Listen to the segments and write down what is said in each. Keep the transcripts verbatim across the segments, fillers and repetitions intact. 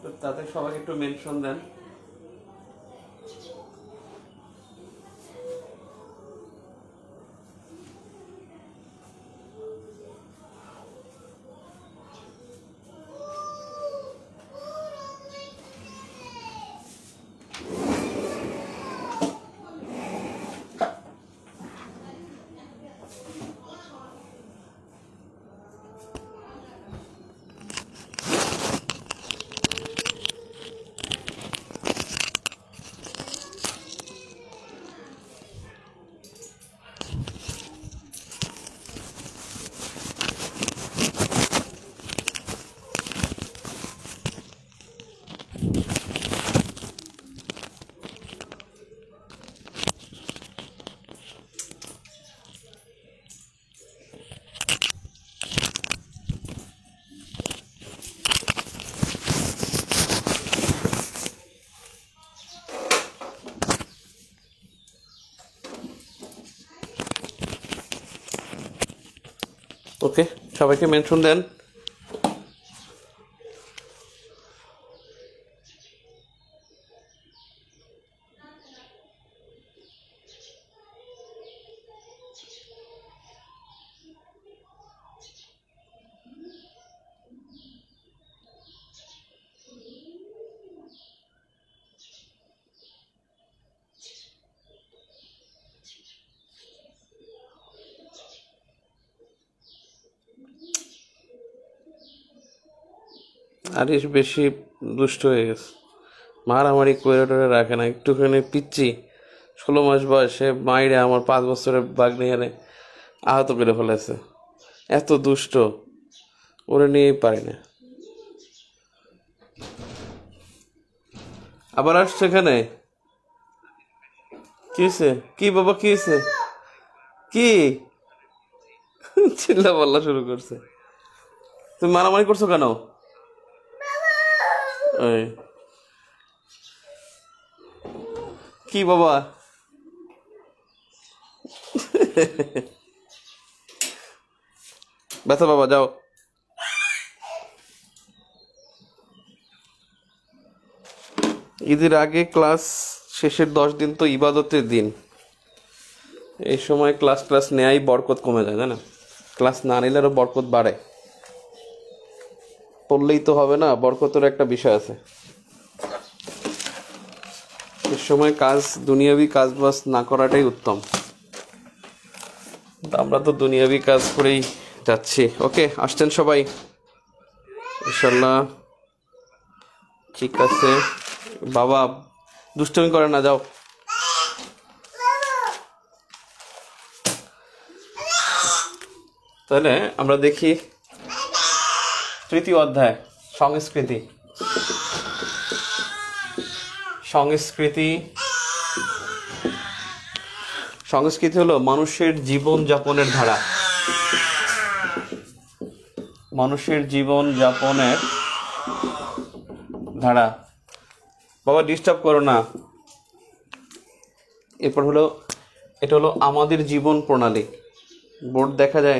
তাতে সবাইকে একটু মেনশন দেন। ওকে, সবাইকে মেনশন দেন। আরিস বেশি দুষ্ট হয়ে গেছে, মারামারি করে টোরে রাখে না। একটুখানি পিচ্ছি, ষোলো মাস বয়সে মাইরে আমার পাঁচ বছরের বাঘ নিয়ে আহত করে ফেলেছে। এত দুষ্ট, ওরে নিয়েই পারি না। আবার আসছে এখানে, কি হয়েছে? কি বাবা, কি হয়েছে? কি চিল্লা পাল্লা শুরু করছে? তুমি মারামারি করছো কেন? ওই কি বাবা? ব্যথা বাবা, যাও। ঈদের আগে ক্লাস শেষের দশ দিন তো ইবাদতের দিন। এই সময় ক্লাস ক্লাস নেয়াই বরকত কমে যায়, তাই না? ক্লাস না নিলে আরও বরকত বাড়ে। পড়লেই তো হবে না, বরকতের একটা বিষয় আছে। এ সময় কাজ, দুনিয়াবি কাজ বাজ না করাটাই উত্তম। আমরা তো দুনিয়াবি কাজ করেই যাচ্ছি। ওকে, আসছেন সবাই ইনশাল্লাহ। ঠিক আছে বাবা, দুষ্টমি করে না, যাও। তাহলে আমরা দেখি তৃতীয় অধ্যায়, সংস্কৃতি। সংস্কৃতি সংস্কৃতি হলো মানুষের জীবন যাপনের ধারা। মানুষের জীবন যাপনের ধারা। বাবা ডিস্টার্ব করো না। এরপর হলো, এটা হলো আমাদের জীবন প্রণালী। বোর্ড দেখা যায়।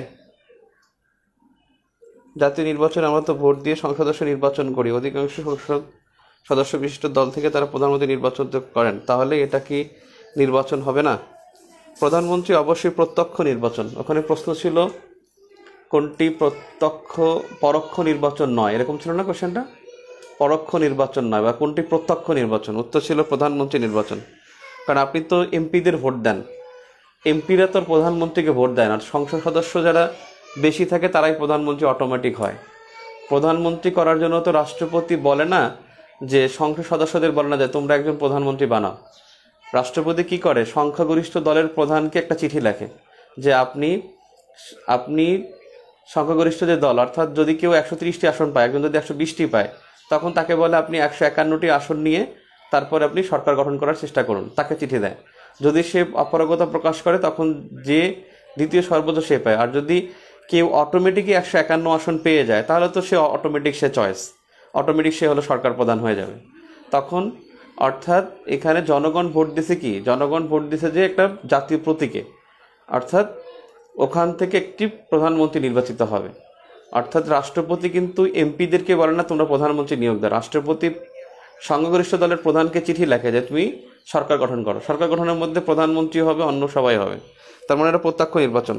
জাতীয় নির্বাচনে আমরা তো ভোট দিয়ে সংসদ সদস্য নির্বাচন করি। অধিকাংশ সংসদ সদস্য বিশিষ্ট দল থেকে তারা প্রধানমন্ত্রী নির্বাচন করেন। তাহলে এটা কি নির্বাচন হবে না? প্রধানমন্ত্রী অবশ্যই প্রত্যক্ষ নির্বাচন। ওখানে প্রশ্ন ছিল কোনটি প্রত্যক্ষ, পরোক্ষ নির্বাচন নয়, এরকম ছিল না কোশ্চেনটা? পরোক্ষ নির্বাচন নয়, বা কোনটি প্রত্যক্ষ নির্বাচন? উত্তর ছিল প্রধানমন্ত্রী নির্বাচন। কারণ আপনি তো এমপিদের ভোট দেন, এমপিরা তো প্রধানমন্ত্রীকে ভোট দেয় না। সংসদ সদস্য যারা বেশি থাকে তারাই প্রধানমন্ত্রী অটোমেটিক হয়। প্রধানমন্ত্রী করার জন্য তো রাষ্ট্রপতি বলে না যে, সংসদ সদস্যদের বলে না যে তোমরা একজন প্রধানমন্ত্রী বানাও। রাষ্ট্রপতি কি করে? সংখ্যাগরিষ্ঠ দলের প্রধানকে একটা চিঠি লেখে যে আপনি আপনি সংখ্যাগরিষ্ঠ যে দল, অর্থাৎ যদি কেউ একশো তিরিশটি আসন পায়, একজন যদি একশো বিশটি পায়, তখন তাকে বলে আপনি একশো একান্নটি আসন নিয়ে তারপরে আপনি সরকার গঠন করার চেষ্টা করুন। তাকে চিঠি দেয়। যদি সে অপারগতা প্রকাশ করে তখন যে দ্বিতীয় সর্বোচ্চ সে পায়। আর যদি কেউ অটোমেটিকই একশো একান্ন আসন পেয়ে যায় তাহলে তো সে অটোমেটিক, সে চয়েস অটোমেটিক সে হলো সরকার প্রধান হয়ে যাবে তখন। অর্থাৎ এখানে জনগণ ভোট দিছে কি? জনগণ ভোট দিছে যে একটা জাতীয় প্রতীকে, অর্থাৎ ওখান থেকে একটি প্রধানমন্ত্রী নির্বাচিত হবে। অর্থাৎ রাষ্ট্রপতি কিন্তু এমপিদেরকে বলে না তোমরা প্রধানমন্ত্রী নিয়োগ দাও, রাষ্ট্রপতি সংখ্যাগরিষ্ঠ দলের প্রধানকে চিঠি লেখে যে তুমি সরকার গঠন করো। সরকার গঠনের মধ্যে প্রধানমন্ত্রী হবে, অন্য সবাই হবে, তার মানে এটা প্রত্যক্ষ নির্বাচন।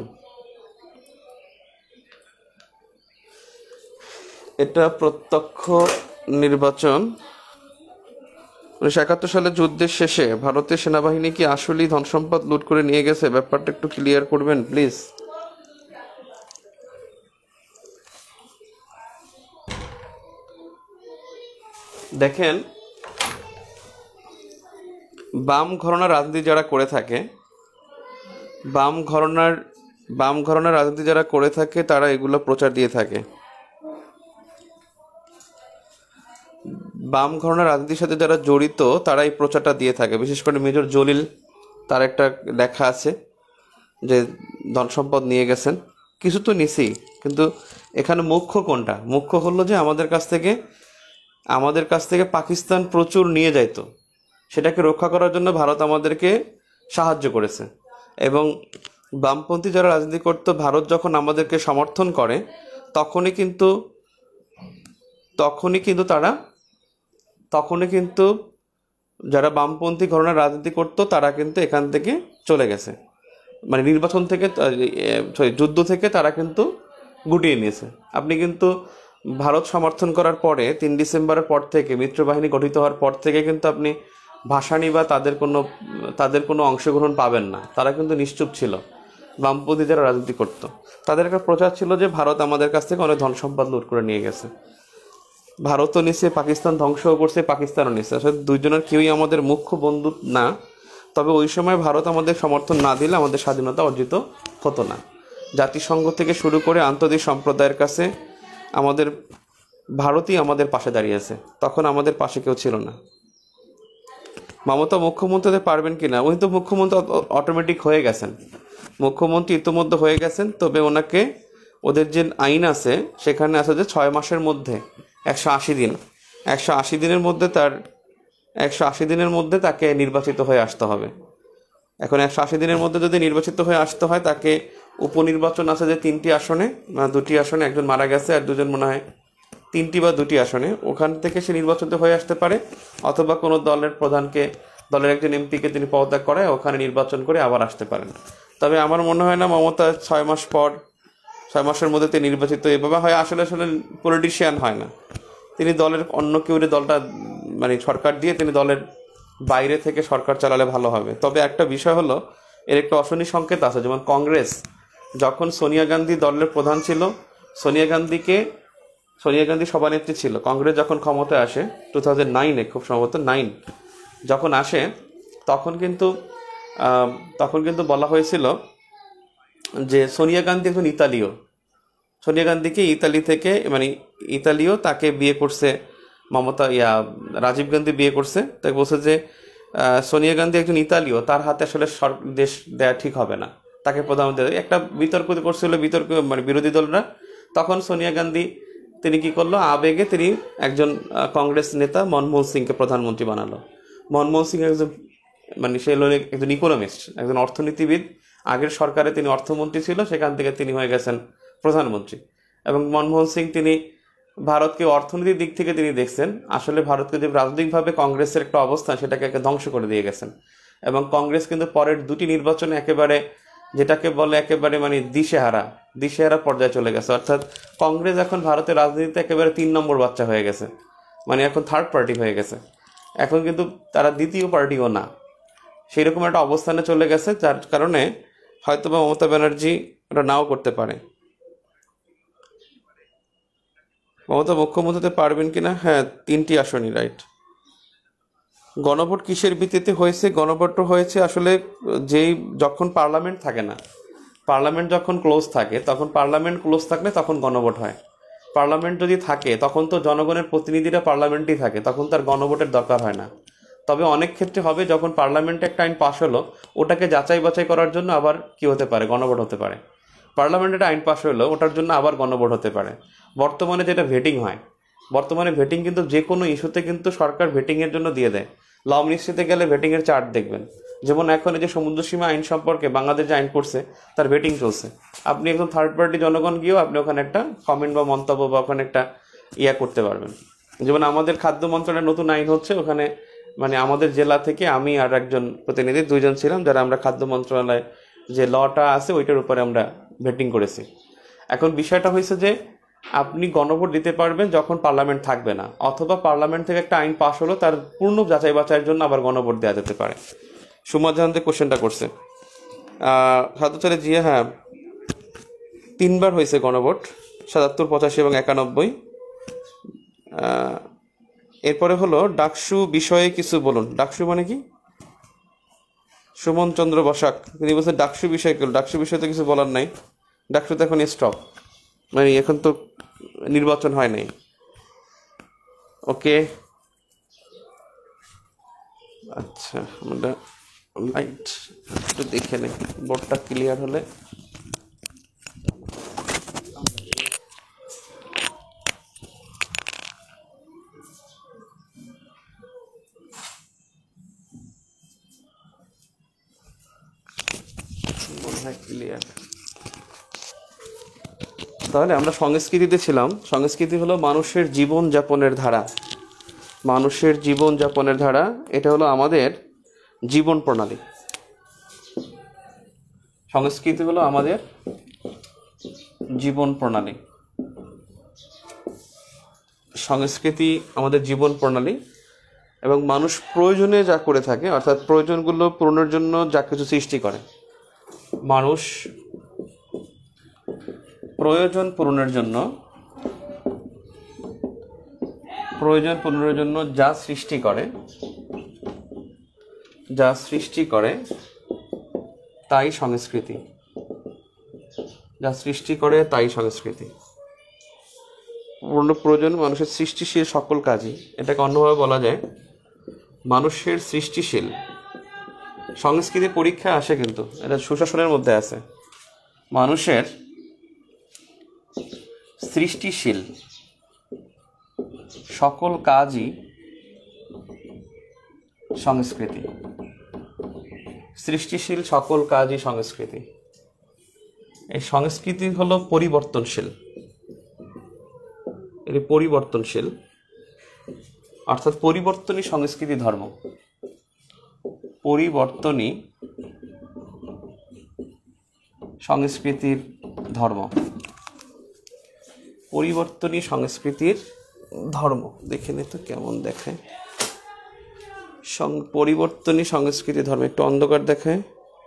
এটা প্রত্যক্ষ নির্বাচন। উনিশশো একাত্তর সালে যুদ্ধের শেষে ভারতের সেনাবাহিনী কি আসলেই ধনসম্পদ লুট করে নিয়ে গেছে? ব্যাপারটা একটু ক্লিয়ার করবেন প্লিজ। দেখেন, বাম ঘরানার রাজনীতি যারা করে থাকে, বাম ঘরানার বাম ঘরানার রাজনীতি যারা করে থাকে তারা এগুলো প্রচার দিয়ে থাকে। বাম ঘরানার রাজনীতির সাথে যারা জড়িত তারা এই প্রচারটা দিয়ে থাকে। বিশেষ করে মেজর জলিল, তার একটা লেখা আছে যে ধন সম্পদ নিয়ে গেছেন, কিছু তো নিছি, কিন্তু এখানে মুখ্য কোনটা? মুখ্য হলো যে আমাদের কাছ থেকে আমাদের কাছ থেকে পাকিস্তান প্রচুর নিয়ে যাইতো, সেটাকে রক্ষা করার জন্য ভারত আমাদেরকে সাহায্য করেছে। এবং বামপন্থী যারা রাজনীতি করতো, ভারত যখন আমাদেরকে সমর্থন করে তখনই কিন্তু তখনই কিন্তু তারা তখনই কিন্তু যারা বামপন্থী ঘরানার রাজনীতি করতো তারা কিন্তু এখান থেকে চলে গেছে, মানে নির্বাচন থেকে, সরি যুদ্ধ থেকে তারা কিন্তু গুটিয়ে নিয়েছে। আপনি কিন্তু ভারত সমর্থন করার পরে তিন ডিসেম্বরের পর থেকে, মিত্রবাহিনী গঠিত হওয়ার পর থেকে কিন্তু আপনি ভাসানি বা তাদের কোনো তাদের কোনো অংশগ্রহণ পাবেন না। তারা কিন্তু নিশ্চুপ ছিল, বামপন্থী যারা রাজনীতি করতো তাদের একটা প্রচার ছিল যে ভারত আমাদের কাছ থেকে অনেক ধন সম্পদ লুট করে নিয়ে গেছে। ভারতও নিচ্ছে, পাকিস্তান ধ্বংসও করছে, পাকিস্তানও নিচ্ছে। আসলে দুইজনের কেউই আমাদের মুখ্য বন্ধু না, তবে ওই সময় ভারত আমাদের সমর্থন না দিলে আমাদের স্বাধীনতা অর্জিত হতো না। জাতিসংঘ থেকে শুরু করে আন্তর্জাতিক সম্প্রদায়ের কাছে আমাদের ভারতই আমাদের পাশে দাঁড়িয়েছে, তখন আমাদের পাশে কেউ ছিল না। মমতা মুখ্যমন্ত্রী হতে পারবেন কিনা? উনি তো মুখ্যমন্ত্রী অটোমেটিক হয়ে গেছেন, মুখ্যমন্ত্রী ইতিমধ্যে হয়ে গেছেন। তবে ওনাকে, ওদের যে আইন আছে সেখানে আছে যে ছয় মাসের মধ্যে একশো আশি দিন একশো আশি দিনের মধ্যে তার একশো আশি দিনের মধ্যে তাকে নির্বাচিত হয়ে আসতে হবে। এখন একশো আশি দিনের মধ্যে যদি নির্বাচিত হয়ে আসতে হয়, তাকে উপনির্বাচন আছে যে তিনটি আসনে, দুটি আসনে, একজন মারা গেছে আর দুজন মনে হয় তিনটি বা দুটি আসনে, ওখান থেকে সে নির্বাচিত হয়ে আসতে পারে, অথবা কোনো দলের প্রধানকে, দলের একজন এমপিকে তিনি পদত্যাগ করায় ওখানে নির্বাচন করে আবার আসতে পারেন। তবে আমার মনে হয় না মমতা ছয় মাস পর ছয় মাসের মধ্যে তিনি নির্বাচিত এভাবে হয়। আসলে আসলে পলিটিশিয়ান হয় না তিনি, দলের অন্য কেউ দলটা মানে সরকার দিয়ে তিনি দলের বাইরে থেকে সরকার চালালে ভালো হবে। তবে একটা বিষয় হলো, এর একটা অশনি সংকেত আছে। যেমন কংগ্রেস যখন সোনিয়া গান্ধী দলের প্রধান ছিল, সোনিয়া গান্ধীকে সোনিয়া গান্ধী সভানেত্রী ছিল, কংগ্রেস যখন ক্ষমতায় আসে টু থাউজেন্ড নাইনে খুব সম্ভবত নাইন যখন আসে, তখন কিন্তু তখন কিন্তু বলা হয়েছিল যে সোনিয়া গান্ধী একজন ইতালীয়, সোনিয়া গান্ধীকে ইতালি থেকে, মানে ইতালীয়, তাকে বিয়ে করছে মমতা, ইয়া রাজীব গান্ধী বিয়ে করছে। তাকে বলছে যে সোনিয়া গান্ধী একজন ইতালীয়, তার হাতে আসলে দেশ দেয়া ঠিক হবে না, তাকে প্রধানমন্ত্রী। একটা বিতর্ক করছিল, বিতর্ক মানে বিরোধী দলরা। তখন সোনিয়া গান্ধী তিনি কি করলো, আবেগে তিনি একজন কংগ্রেস নেতা মনমোহন সিংকে প্রধানমন্ত্রী বানালো। মনমোহন সিং একজন মানে সে হলো একজন ইকোনমিস্ট, একজন অর্থনীতিবিদ, আগের সরকারে তিনি অর্থমন্ত্রী ছিল, সেখান থেকে তিনি হয়ে গেছেন প্রধানমন্ত্রী। এবং মনমোহন সিং তিনি ভারতকে অর্থনীতির দিক থেকে তিনি দেখছেন, আসলে ভারতকে যে রাজনৈতিকভাবে কংগ্রেসের একটা অবস্থান সেটাকে ধ্বংস করে দিয়ে গেছেন। এবং কংগ্রেস কিন্তু পরের দুটি নির্বাচনে একেবারে, যেটাকে বলে একেবারে মানে দিশেহারা দিশেহারা পর্যায়ে চলে গেছে। অর্থাৎ কংগ্রেস এখন ভারতের রাজনীতিতে একেবারে তিন নম্বর বাচ্চা হয়ে গেছে, মানে এখন থার্ড পার্টি হয়ে গেছে। এখন কিন্তু তারা দ্বিতীয় পার্টিও না, সেই রকম একটা অবস্থানে চলে গেছে, যার কারণে হয়তো বা মমতা ব্যানার্জি ওটা নাও করতে পারে। মমতা মুখ্যমন্ত্রী হতে পারবেন কিনা? হ্যাঁ, তিনটি আসনই, রাইট। গণভোট কিসের ভিত্তিতে হয়েছে? গণভোট হয়েছে আসলে যেই যখন পার্লামেন্ট থাকে না, পার্লামেন্ট যখন ক্লোজ থাকে, তখন পার্লামেন্ট ক্লোজ থাকলে তখন গণভোট হয়। পার্লামেন্ট যদি থাকে তখন তো জনগণের প্রতিনিধিরা পার্লামেন্টেই থাকে, তখন তার গণভোটের দরকার হয় না। তবে অনেক ক্ষেত্রে হবে, যখন পার্লামেন্টে একটা আইন পাশ হলো, ওটাকে যাচাই বাছাই করার জন্য আবার কি হতে পারে, গণভোট হতে পারে। পার্লামেন্টে একটা আইন পাশ হলো, ওটার জন্য আবার গণভোট হতে পারে। বর্তমানে যেটা ভেটিং হয়, বর্তমানে ভেটিং কিন্তু যে কোনো ইস্যুতে কিন্তু সরকার ভেটিংয়ের জন্য দিয়ে দেয়। ল মিনিস্ট্রিতে গেলে ভেটিংয়ের চার্ট দেখবেন, যেমন এখন এই যে সমুদ্র সীমা আইন সম্পর্কে বাংলাদেশ যে আইন করছে তার ভেটিং চলছে। আপনি একজন থার্ড পার্টি জনগণ গিয়েও আপনি ওখানে একটা কমেন্ট বা মন্তব্য বা ওখানে একটা ইয়া করতে পারবেন। যেমন আমাদের খাদ্য মন্ত্রণালয়ের নতুন আইন হচ্ছে, ওখানে মানে আমাদের জেলা থেকে আমি আর একজন প্রতিনিধি দুইজন ছিলাম, যারা আমরা খাদ্য মন্ত্রণালয় যে লটা আছে ওইটার উপরে আমরা ভেটিং করেছি। এখন বিষয়টা হয়েছে যে আপনি গণভোট দিতে পারবেন যখন পার্লামেন্ট থাকবে না, অথবা পার্লামেন্ট থেকে একটা আইন পাশ হলো তার পূর্ণ যাচাই বাছাইয়ের জন্য আবার গণভোট দেওয়া যেতে পারে। সুমন জাহান যে কোশ্চেনটা করছে সাধু চলে জিয়া, হ্যাঁ তিনবার হয়েছে গণভোট, সাতাত্তর, পঁচাশি এবং একানব্বই। এরপরে হলো ডাকসু বিষয়ে কিছু বলুন। ডাকসু মানে কি? সুমন চন্দ্র বসাক তিনি বলছেন ডাকসু বিষয় কি? ডাকসু বিষয়ে তো কিছু বলার নাই, ডাকসু তো এখন স্টপ, মানে এখন তো নির্বাচন হয় নাই। ওকে, আচ্ছা আমরা লাইট একটু দেখে নেই, বোর্ডটা ক্লিয়ার হলে। ক্লিয়ার। তাহলে আমরা সংস্কৃতিতে ছিলাম। সংস্কৃতি হলো মানুষের জীবন যাপনের ধারা, মানুষের জীবন যাপনের ধারা, এটা হলো আমাদের জীবন প্রণালী। সংস্কৃতি হলো আমাদের জীবন প্রণালী, সংস্কৃতি আমাদের জীবন প্রণালী, এবং মানুষ প্রয়োজনে যা করে থাকে, অর্থাৎ প্রয়োজনগুলো পূরণের জন্য যা কিছু সৃষ্টি করে, মানুষ প্রয়োজন পূরণের জন্য প্রয়োজন পূরণের জন্য যা সৃষ্টি করে যা সৃষ্টি করে তাই সংস্কৃতি, যা সৃষ্টি করে তাই সংস্কৃতি। পূর্ণ প্রয়োজন মানুষের সৃষ্টিশীল সকল কাজই, এটাকে অন্যভাবে বলা যায় মানুষের সৃষ্টিশীল। সংস্কৃতি পরীক্ষা আসে, কিন্তু এটা সুশাসনের মধ্যে আছে। মানুষের সৃষ্টিশীল সকল কাজই সংস্কৃতি, সৃষ্টিশীল সকল কাজই সংস্কৃতি। এই সংস্কৃতি হলো পরিবর্তনশীল, এটি পরিবর্তনশীল, অর্থাৎ পরিবর্তনই সংস্কৃতি ধর্ম, পরিবর্তনই সংস্কৃতির ধর্ম, পরিবর্তনই সংস্কৃতির ধর্ম। দেখে নে তো কেমন দেখায়, পরিবর্তনই সংস্কৃতি ধর্ম। একটু অন্ধকার দেখায়।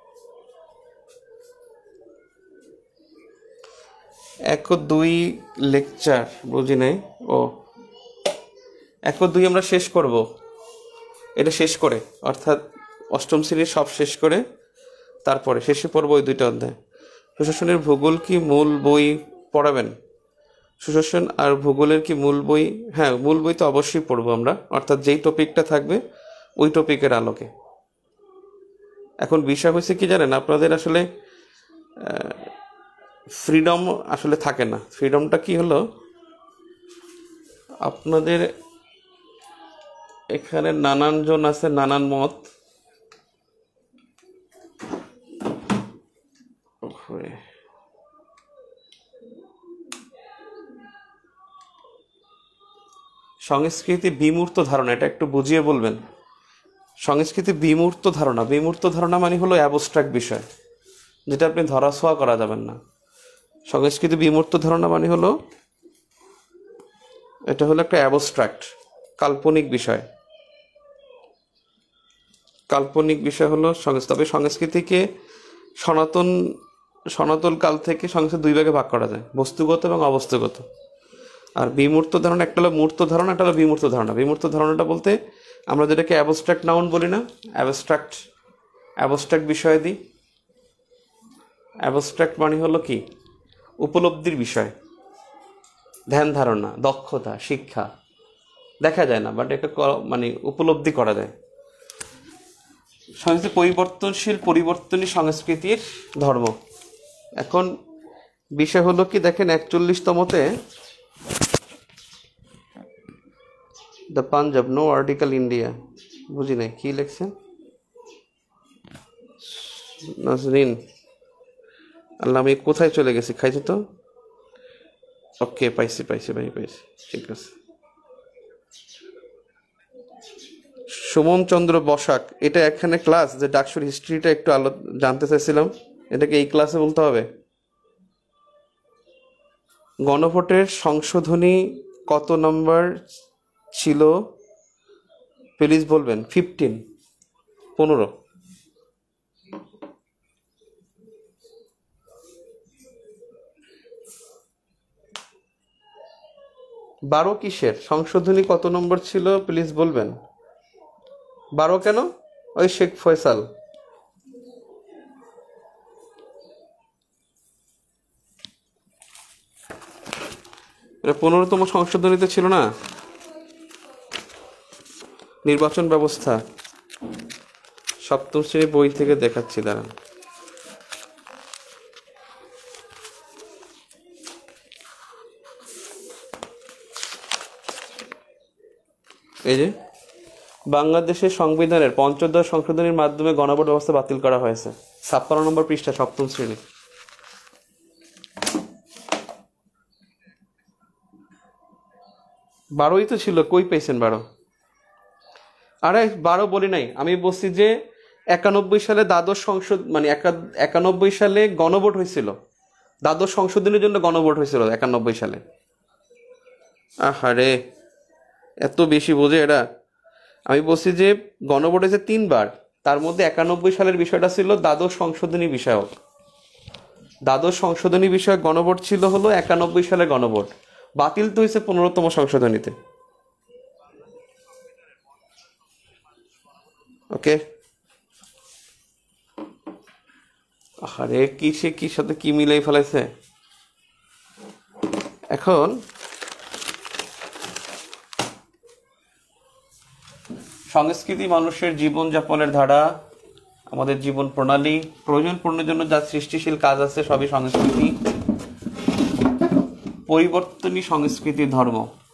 এক ও দুই লেকচার বুঝি নাই। ও এক ও দুই আমরা শেষ করব, এটা শেষ করে, অর্থাৎ অষ্টম শ্রেণীর সব শেষ করে তারপরে শেষে পড়বো ওই দুইটা অধ্যায়। সুশাসনের ভূগোল কি মূল বই পড়াবেন? সুশাসন আর ভূগোলের কি মূল বই? হ্যাঁ, মূল বই তো অবশ্যই পড়বো আমরা, অর্থাৎ যেই টপিকটা থাকবে ওই টপিকের আলোকে। এখন বিষয় হয়েছে কি জানেন, আপনাদের আসলে ফ্রিডম আসলে থাকে না। ফ্রিডমটা কি হলো, আপনাদের এখানে নানান জন আছে, নানান মত। সংস্কৃতি বিমূর্ত ধারণা, এটা একটু বুঝিয়ে বলবেন। সংস্কৃতি বিমূর্ত ধারণা, বিমূর্ত ধারণা মানে হলো অ্যাবস্ট্রাক্ট বিষয়, যেটা আপনি ধরাছোঁয়া করা যাবেন না। সংস্কৃতি বিমূর্ত ধারণা মানে হলো, এটা হলো একটা অ্যাবস্ট্রাক্ট কাল্পনিক বিষয়। কাল্পনিক বিষয় হলো সংস্কৃতি। তবে সংস্কৃতিকে সনাতন সনাতন কাল থেকে সংস্কৃতি দুই ভাগে ভাগ করা যায়, বস্তুগত এবং অবস্তুগত। আর বিমূর্ত ধারণা, একটা হলো মূর্ত ধারণা, একটা হলো বিমূর্ত ধারণা। বিমূর্ত ধারণাটা বলতে আমরা যেটাকে অ্যাবস্ট্রাক্ট নাউন বলি না, অ্যাবস্ট্রাক্ট অ্যাবস্ট্রাক্ট বিষয় দিই। অ্যাবস্ট্রাক্ট মানে হলো কি, উপলব্ধির বিষয়, ধ্যান ধারণা, দক্ষতা, শিক্ষা দেখা যায় না, বাট এটা মানে উপলব্ধি করা যায়। সংস্কৃতি পরিবর্তনশীল, পরিবর্তনই সংস্কৃতির ধর্ম। এখন বিষয় হলো কি, দেখেন একচল্লিশতমতে the Punjab, no article India, বুঝি নাই কি লিখছেন নাজরিন। আল্লাহ, আমি কোথায় চলে গেছি? খাইছি তো। ওকে, পাইছি পাইছি ভাই, পাইছি। ঠিক আছে। সুমন চন্দ্র বসাক, এটা এখানে ক্লাস যে ডাকসুর হিস্ট্রিটা একটু আলো জানতে চাইছিলাম, এটাকে এই ক্লাসে বলতে হবে? গণভোটের সংশোধনী কত নম্বর ছিল প্লিজ বলবেন? ফিফটিন, পনেরো। বারো কিসের সংশোধনী কত নম্বর ছিল প্লিজ বলবেন? বারো কেন? ওই শেখ ফয়সাল। এটা পনেরোতম সংশোধনীতে ছিল না? নির্বাচন ব্যবস্থা সপ্তম শ্রেণী বই থেকে দেখাচ্ছি, দাঁড়ান। এই যে বাংলাদেশের সংবিধানের পঞ্চদশ সংশোধনীর মাধ্যমে গণভোট ব্যবস্থা বাতিল করা হয়েছে, ছাপ্পান্ন নম্বর পৃষ্ঠা, সপ্তম শ্রেণী। বারোই তো ছিল, কই পেয়েছেন বারো? আরে বারো বলি নাই, আমি বলছি যে একানব্বই সালে দ্বাদশ সংশোধ মানে একানব্বই সালে গণভোট হয়েছিল, দ্বাদশ সংশোধনের জন্য গণভোট হয়েছিল একানব্বই সালে। আহারে, এত বেশি বোঝে এরা। আমি বলছি যে গণভোট হয়েছে তিনবার, তার মধ্যে একানব্বই সালের বিষয়টা ছিল দ্বাদশ সংশোধনী বিষয়ক। দ্বাদশ সংশোধনী বিষয়ক গণভোট ছিল হলো একানব্বই সালের গণভোট, বাতিল তো হয়েছে পনেরোতম সংশোধনীতে। ওকে। আরে কি সে কি সাথে কি মিলাই ফেলাইছে। এখন সংস্কৃতি মানুষের জীবনযাপনের ধারা, আমাদের জীবন প্রণালী, প্রয়োজন পূর্ণের জন্য যা সৃষ্টিশীল কাজ আছে সবই সংস্কৃতি। পরিবর্তনই সংস্কৃতির ধর্ম।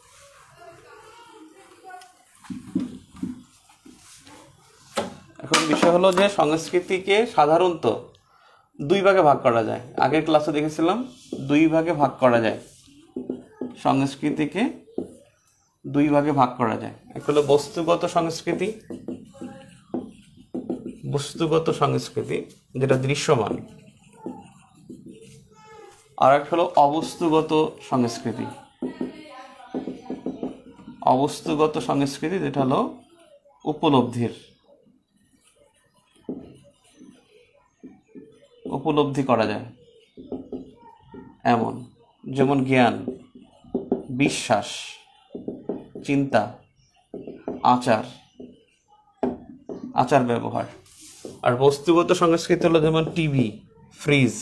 এখন বিষয় হলো যে সংস্কৃতিকে সাধারণত দুই ভাগে ভাগ করা যায়। আগের ক্লাসে দেখেছিলাম দুই ভাগে ভাগ করা যায় সংস্কৃতিকে, দুই ভাগে ভাগ করা যায়। এক হলো বস্তুগত সংস্কৃতি, বস্তুগত সংস্কৃতি যেটা দৃশ্যমান, আর এক হলো অবস্তুগত সংস্কৃতি। অবস্তুগত সংস্কৃতি যেটা হলো উপলব্ধির, উপলব্ধি করা যায় এমন, যেমন জ্ঞান, বিশ্বাস, চিন্তা, আচার, আচার ব্যবহার। আর বস্তুগত সংস্কৃতি হলো যেমন টিভি, ফ্রিজ,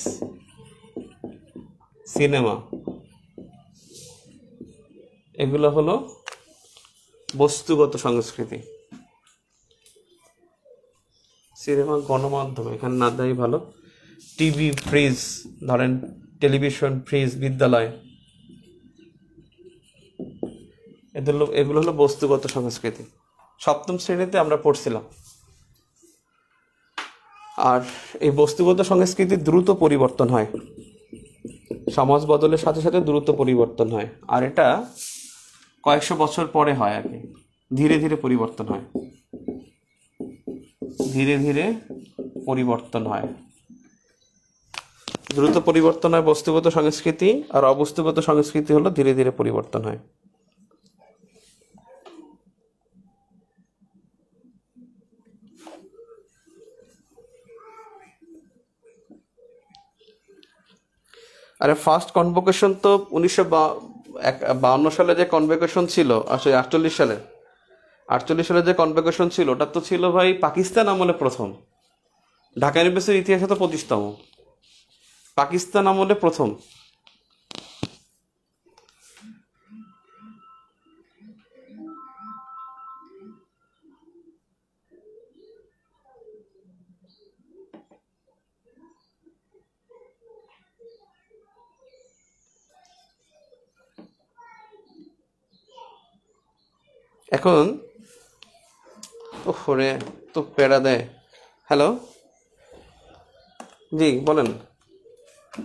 সিনেমা, এগুলো হলো বস্তুগত সংস্কৃতি। সিনেমা গণমাধ্যম, এখানে না দেয় ভালো। টিভি, ফ্রিজ, ধরেন টেলিভিশন, ফ্রিজ, বিদ্যালয়, এগুলো এগুলো হলো বস্তুগত সংস্কৃতি। সপ্তম শ্রেণীতে আমরা পড়ছিলাম। আর এই বস্তুগত সংস্কৃতি দ্রুত পরিবর্তন হয়, সমাজ বদলের সাথে সাথে দ্রুত পরিবর্তন হয়। আর এটা কয়েকশো বছর পরে হয় আর কি, ধীরে ধীরে পরিবর্তন হয়, ধীরে ধীরে পরিবর্তন হয়। দ্রুত পরিবর্তন হয় বস্তুগত সংস্কৃতি, আর অবস্তুগত সংস্কৃতি হলো ধীরে ধীরে পরিবর্তন হয়। আরে ফার্স্ট কনভোকেশন তো উনিশশো বাউন্ন সালে যে কনভোকেশন ছিল, আসলে আটচল্লিশ সালে আটচল্লিশ সালে যে কনভোকেশন ছিল ওটা তো ছিল ভাই পাকিস্তান আমলে প্রথম। ঢাকা ইউনিভার্সিটির ইতিহাসে তো পঁচিশতম, পাকিস্তান আমলে প্রথম। এখন ওরে তো প্যারা দেয়। হ্যালো, জি বলেন।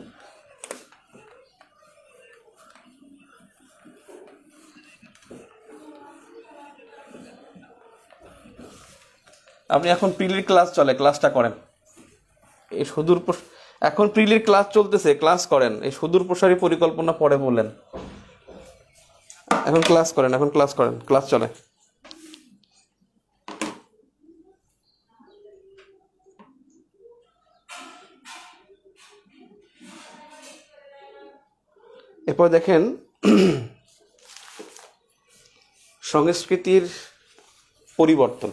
আপনি এখন প্রিলির ক্লাস চলে, ক্লাসটা করেন। এই সুদূর এখন প্রিলির ক্লাস চলতেছে, ক্লাস করেন। এই সুদূর প্রসারী পরিকল্পনা পরে বললেন, এখন ক্লাস করেন, এখন ক্লাস করেন, ক্লাস চলে। এরপর দেখেন সংস্কৃতির পরিবর্তন।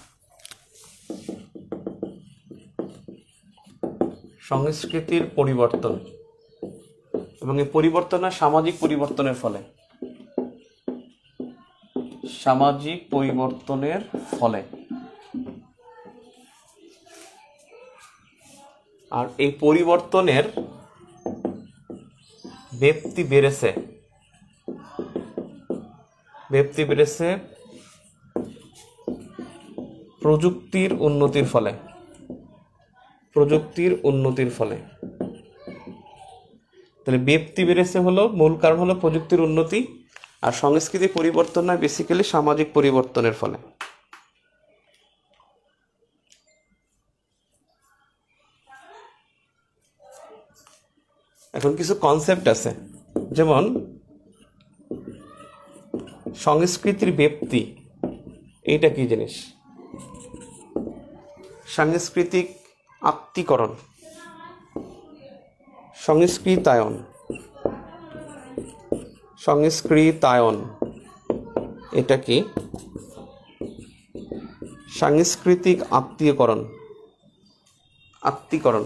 সংস্কৃতির পরিবর্তন এবং এই পরিবর্তন সামাজিক পরিবর্তনের ফলে, সামাজিক পরিবর্তনের ফলে আর এই পরিবর্তনের ব্যাপ্তি বেড়েছে, ব্যাপ্তি বেড়েছে প্রযুক্তির উন্নতির ফলে, প্রযুক্তির উন্নতির ফলে। তাহলে ব্যাপ্তি বেড়েছে হলো মূল কারণ হলো প্রযুক্তির উন্নতি, আর সংস্কৃতি পরিবর্তন হয় বেসিক্যালি সামাজিক পরিবর্তনের ফলে। এখন কিছু কনসেপ্ট আছে, যেমন সংস্কৃতির ব্যাপ্তি, এইটা কি জিনিস? সাংস্কৃতিক আত্মীকরণ, সংস্কৃতায়ন, সংস্কৃতায়ন এটা কি? সাংস্কৃতিক আত্মীয়করণ, আত্মীকরণ,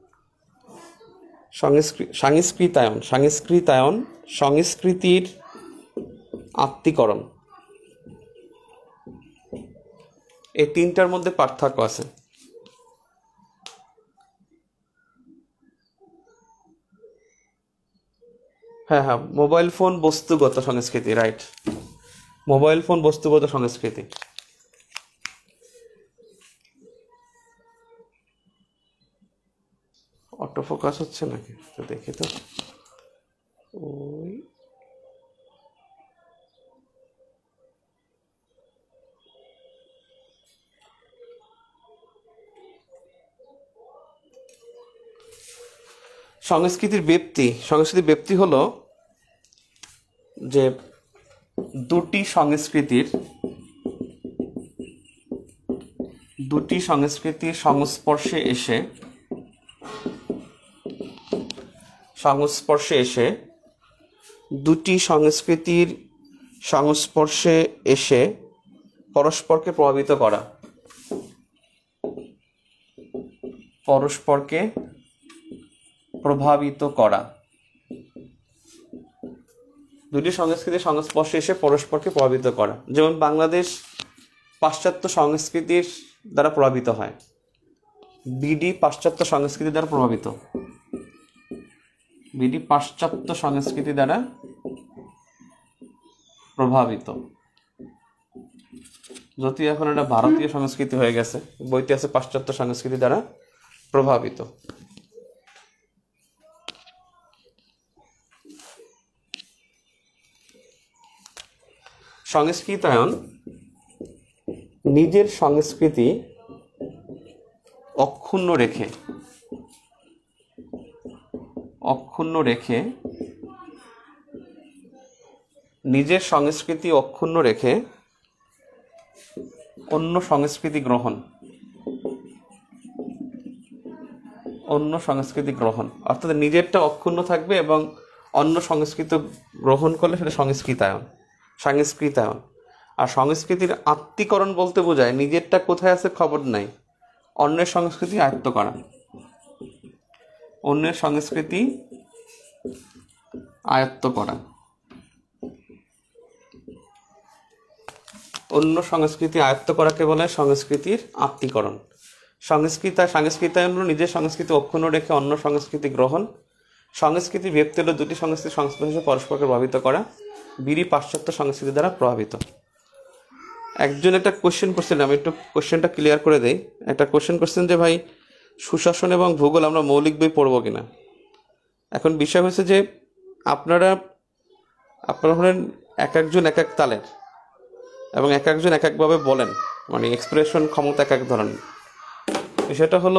সংস্কৃতায়ন, সংস্কৃতায়ন, সংস্কৃতির আত্মীকরণ, এই তিনটার মধ্যে পার্থক্য আছে। হ্যাঁ হ্যাঁ মোবাইল ফোন বস্তুগত সংস্কৃতি, রাইট, মোবাইল ফোন বস্তুগত সংস্কৃতি। অটো ফোকাস হচ্ছে নাকি তো দেখি তো। ওই সংস্কৃতির ব্যাপ্তি, সংস্কৃতির ব্যাপ্তি হলো যে দুটি সংস্কৃতির দুটি সংস্কৃতির সংস্পর্শে এসে সংস্পর্শে এসে দুটি সংস্কৃতির সংস্পর্শে এসে পরস্পরকে প্রভাবিত করা, পরস্পরকে প্রভাবিত করা, দুটি সংস্কৃতির সংস্পর্শে এসে পরস্পরকে প্রভাবিত করা। যেমন বাংলাদেশ পাশ্চাত্য সংস্কৃতির দ্বারা প্রভাবিত হয়, বিডি পাশ্চাত্য সংস্কৃতি দ্বারা প্রভাবিত, বিডি পাশ্চাত্য সংস্কৃতি দ্বারা প্রভাবিত। যদি এখন এটা ভারতীয় সংস্কৃতি হয়ে গেছে, বইটি আছে পাশ্চাত্য সংস্কৃতি দ্বারা প্রভাবিত। সংস্কৃতায়ন নিজের সংস্কৃতি অক্ষুণ্ণ রেখে অক্ষুণ্ণ রেখে নিজের সংস্কৃতি অক্ষুণ্ণ রেখে অন্য সংস্কৃতি গ্রহণ, অন্য সংস্কৃতি গ্রহণ অর্থাৎ নিজেরটা অক্ষুণ্ণ থাকবে এবং অন্য সংস্কৃতি গ্রহণ করলে সেটা সংস্কৃতায়ন, সংস্কৃতায়ন। আর সংস্কৃতির আত্মীকরণ বলতে বোঝায় নিজেরটা কোথায় আছে খবর নাই, অন্যের সংস্কৃতি আয়ত্ত করা, অন্যের সংস্কৃতি আয়ত্ত করা, অন্য সংস্কৃতি আয়ত্ত করাকে বলে সংস্কৃতির আত্মীকরণ। সংস্কৃত সংস্কৃতায়ন হলো নিজের সংস্কৃতি অক্ষুণ্ণ রেখে অন্য সংস্কৃতি গ্রহণ। সংস্কৃতি ব্যক্তি হলো দুটি সংস্কৃতির সংস্পর্শে পরস্পরকে প্রভাবিত করা, বিড়ি পাশ্চাত্য সংস্কৃতি দ্বারা প্রভাবিত। একজন একটা কোশ্চেন করছিলেন, আমি একটু কোশ্চেনটা ক্লিয়ার করে দেই। একটা কোশ্চেন করছেন যে ভাই সুশাসন এবং ভূগোল আমরা মৌলিক বই পড়বো কিনা। এখন বিষয় হয়েছে যে আপনারা আপনারা হলেন এক একজন এক এক তালের এবং এক একজন এক একভাবে বলেন। মানে এক্সপ্রেশন ক্ষমতা এক এক ধরনের। সেটা হলো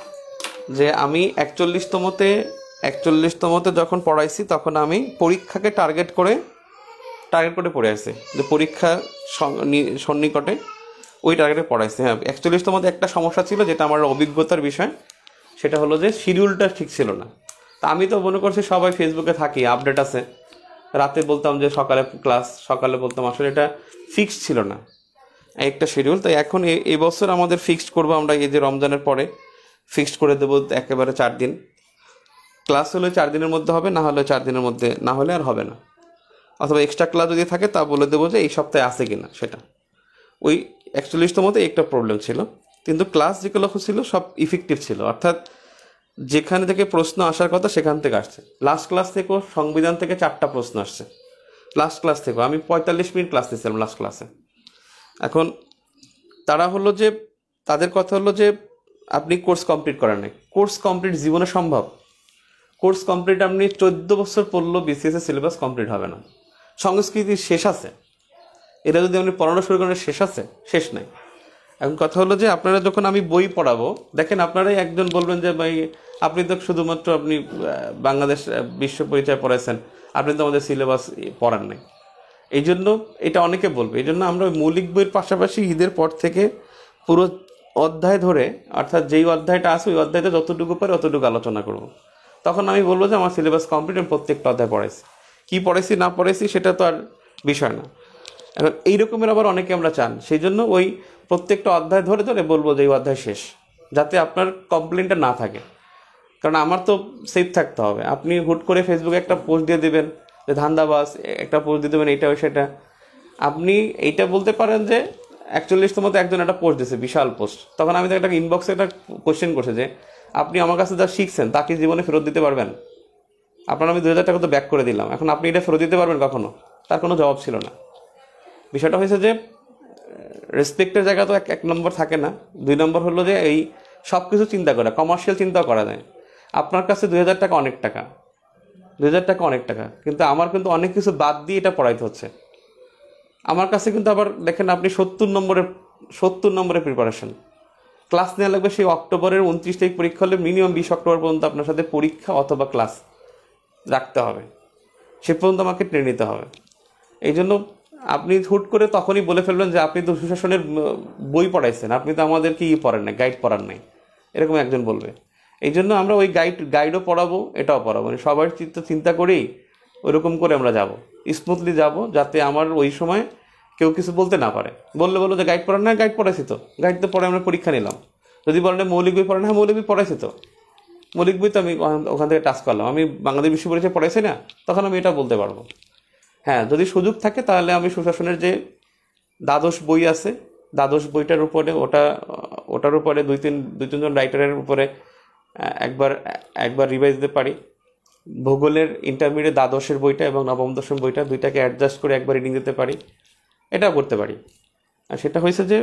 যে আমি একচল্লিশতমতে একচল্লিশতমতে যখন পড়াইছি তখন আমি পরীক্ষাকে টার্গেট করে টার্গেট করে পড়ে আসছি, যে পরীক্ষা সন্নিকটে ওই টার্গেটে পড়াইছি। হ্যাঁ, একচল্লিশতমতে একটা সমস্যা ছিল যেটা আমার অভিজ্ঞতার বিষয়, সেটা হলো যে শিডিউলটা ঠিক ছিল না। তা আমি তো মনে করছি সবাই ফেসবুকে থাকি, আপডেট আছে, রাতে বলতাম যে সকালে ক্লাস, সকালে বলতাম, আসলে এটা ফিক্সড ছিল না একটা শিডিউল। তাই এখন এই বছর আমাদের ফিক্সড করবো আমরা, এই যে রমজানের পরে ফিক্সড করে দেবো একেবারে চার দিন ক্লাস, হলে চার দিনের মধ্যে হবে, না হলে চার দিনের মধ্যে না হলে আর হবে না। অথবা এক্সট্রা ক্লাস যদি থাকে তা বলে দেবো যে এই সপ্তাহে আছে কিনা সেটা। ওই একচল্লিশতম মধ্যে একটা প্রবলেম ছিল, কিন্তু ক্লাস যেগুলো ছিল সব ইফেক্টিভ ছিল, অর্থাৎ যেখান থেকে প্রশ্ন আসার কথা সেখান থেকে আসছে। লাস্ট ক্লাস থেকেও সংবিধান থেকে চারটা প্রশ্ন আসছে লাস্ট ক্লাস থেকেও। আমি পঁয়তাল্লিশ মিনিট ক্লাস নিয়েছিলাম লাস্ট ক্লাসে। এখন তারা হলো যে, তাদের কথা হলো যে আপনি কোর্স কমপ্লিট করেন নাই। কোর্স কমপ্লিট জীবনে সম্ভব? কোর্স কমপ্লিট আপনি চোদ্দ বছর পড়লেও বিসিএস এর সিলেবাস কমপ্লিট হবে না। সংস্কৃতি শেষ আছে, এটা যদি আপনি পড়ানো শুরু করেন শেষ আছে? শেষ নাই। এখন কথা হলো যে আপনারা যখন আমি বই পড়াবো, দেখেন আপনারাই একজন বলবেন যে ভাই আপনি তো শুধুমাত্র আপনি বাংলাদেশ বিশ্ব পরিচয় পড়াইছেন, আপনি তো আমাদের সিলেবাস পড়ান নাই। এই জন্য এটা অনেকে বলবে। এই জন্য আমরা মৌলিক বইয়ের পাশাপাশি ঈদের পর থেকে পুরো অধ্যায় ধরে, অর্থাৎ যেই অধ্যায়টা আছে ওই অধ্যায়টা যতটুকু পারে অতটুকু আলোচনা করব। তখন আমি বলবো যে আমার সিলেবাস কমপ্লিট, আমি প্রত্যেকটা অধ্যায় পড়াইছি। কী পড়াইছি না পড়াইছি সেটা তো আর বিষয় না। এখন এই রকমের আবার অনেকে আমরা চান, সেই জন্য ওই প্রত্যেকটা অধ্যায় ধরে ধরে বলবো যে এই অধ্যায় শেষ, যাতে আপনার কমপ্লেনটা না থাকে। কারণ আমার তো সেফ থাকতে হবে। আপনি হুট করে ফেসবুকে একটা পোস্ট দিয়ে দেবেন যে ধান্দাবাজ, একটা পোস্ট দিয়ে দেবেন এইটা সেটা। আপনি এইটা বলতে পারেন যে একচল্লিশতম মতো একজন একটা পোস্ট দিয়েছে, বিশাল পোস্ট, তখন আমি তো একটা ইনবক্সে একটা কোয়েশ্চেন করছে যে আপনি আমার কাছে যা শিখছেন তা কি জীবনে ফেরত দিতে পারবেন? আপনার আমি দুই হাজার টাকা তো ব্যাক করে দিলাম, এখন আপনি এটা ফেরত দিতে পারবেন কখনো? তার কোনো জবাব ছিল না। বিষয়টা হয়েছে যে রেসপেক্টের জায়গা তো এক এক নম্বর থাকে না। দুই নম্বর হলো যে এই সব কিছু চিন্তা করা, কমার্শিয়াল চিন্তাও করা যায়। আপনার কাছে দুই হাজার টাকা অনেক টাকা, দুই হাজার টাকা অনেক টাকা, কিন্তু আমার কিন্তু অনেক কিছু বাদ দিয়ে এটা পড়াইতে হচ্ছে। আমার কাছে কিন্তু আবার দেখেন আপনি সত্তর নম্বরের সত্তর নম্বরের প্রিপারেশন ক্লাস নেওয়া লাগবে। সেই অক্টোবরের উনত্রিশ তারিখ পরীক্ষা হলে মিনিমাম বিশ অক্টোবর পর্যন্ত আপনার সাথে পরীক্ষা অথবা ক্লাস রাখতে হবে, সে পর্যন্ত আমাকে ট্রেন নিতে হবে। এই জন্য আপনি হুট করে তখনই বলে ফেলবেন যে আপনি তো সুশাসনের বই পড়াইছেন, আপনি তো আমাদেরকে ই পড়েন নাই, গাইড পড়ান নাই, এরকম একজন বলবে। এই জন্য আমরা ওই গাইড গাইডও পড়াবো, এটাও পড়াবো, মানে সবার চিন্তা চিন্তা করেই ওইরকম করে আমরা যাব, স্মুথলি যাব, যাতে আমার ওই সময় কেউ কিছু বলতে না পারে। বললে বলো যে গাইড পড়ান না, গাইড পড়াইছি তো, গাইড তো পড়ে আমরা পরীক্ষা নিলাম। যদি বলেন মৌলিক বই পড়েন, হ্যাঁ মৌলিক বই পড়াইছি তো, মৌলিক বই তো আমি ওখান থেকে টাচ করলাম, আমি বাংলাদেশ বিশ্ব পরিচয় পড়াইছি না, তখন আমি এটা বলতে পারবো। হ্যাঁ, যদি সুযোগ থাকে তাহলে আমি সুশাসনের যে দ্বাদশ বই আছে, দ্বাদশ বইটার উপরে ওটা ওটার উপরে দুই তিন দুই তিনজন রাইটারের উপরে একবার একবার রিভাইজ দিতে পারি। ভূগোলের ইন্টারমিডিয়েট দ্বাদশের বইটা এবং নবম দশম বইটা দুইটাকে অ্যাডজাস্ট করে একবার রিডিং দিতে পারি, এটাও করতে পারি। আর সেটা হয়েছে যে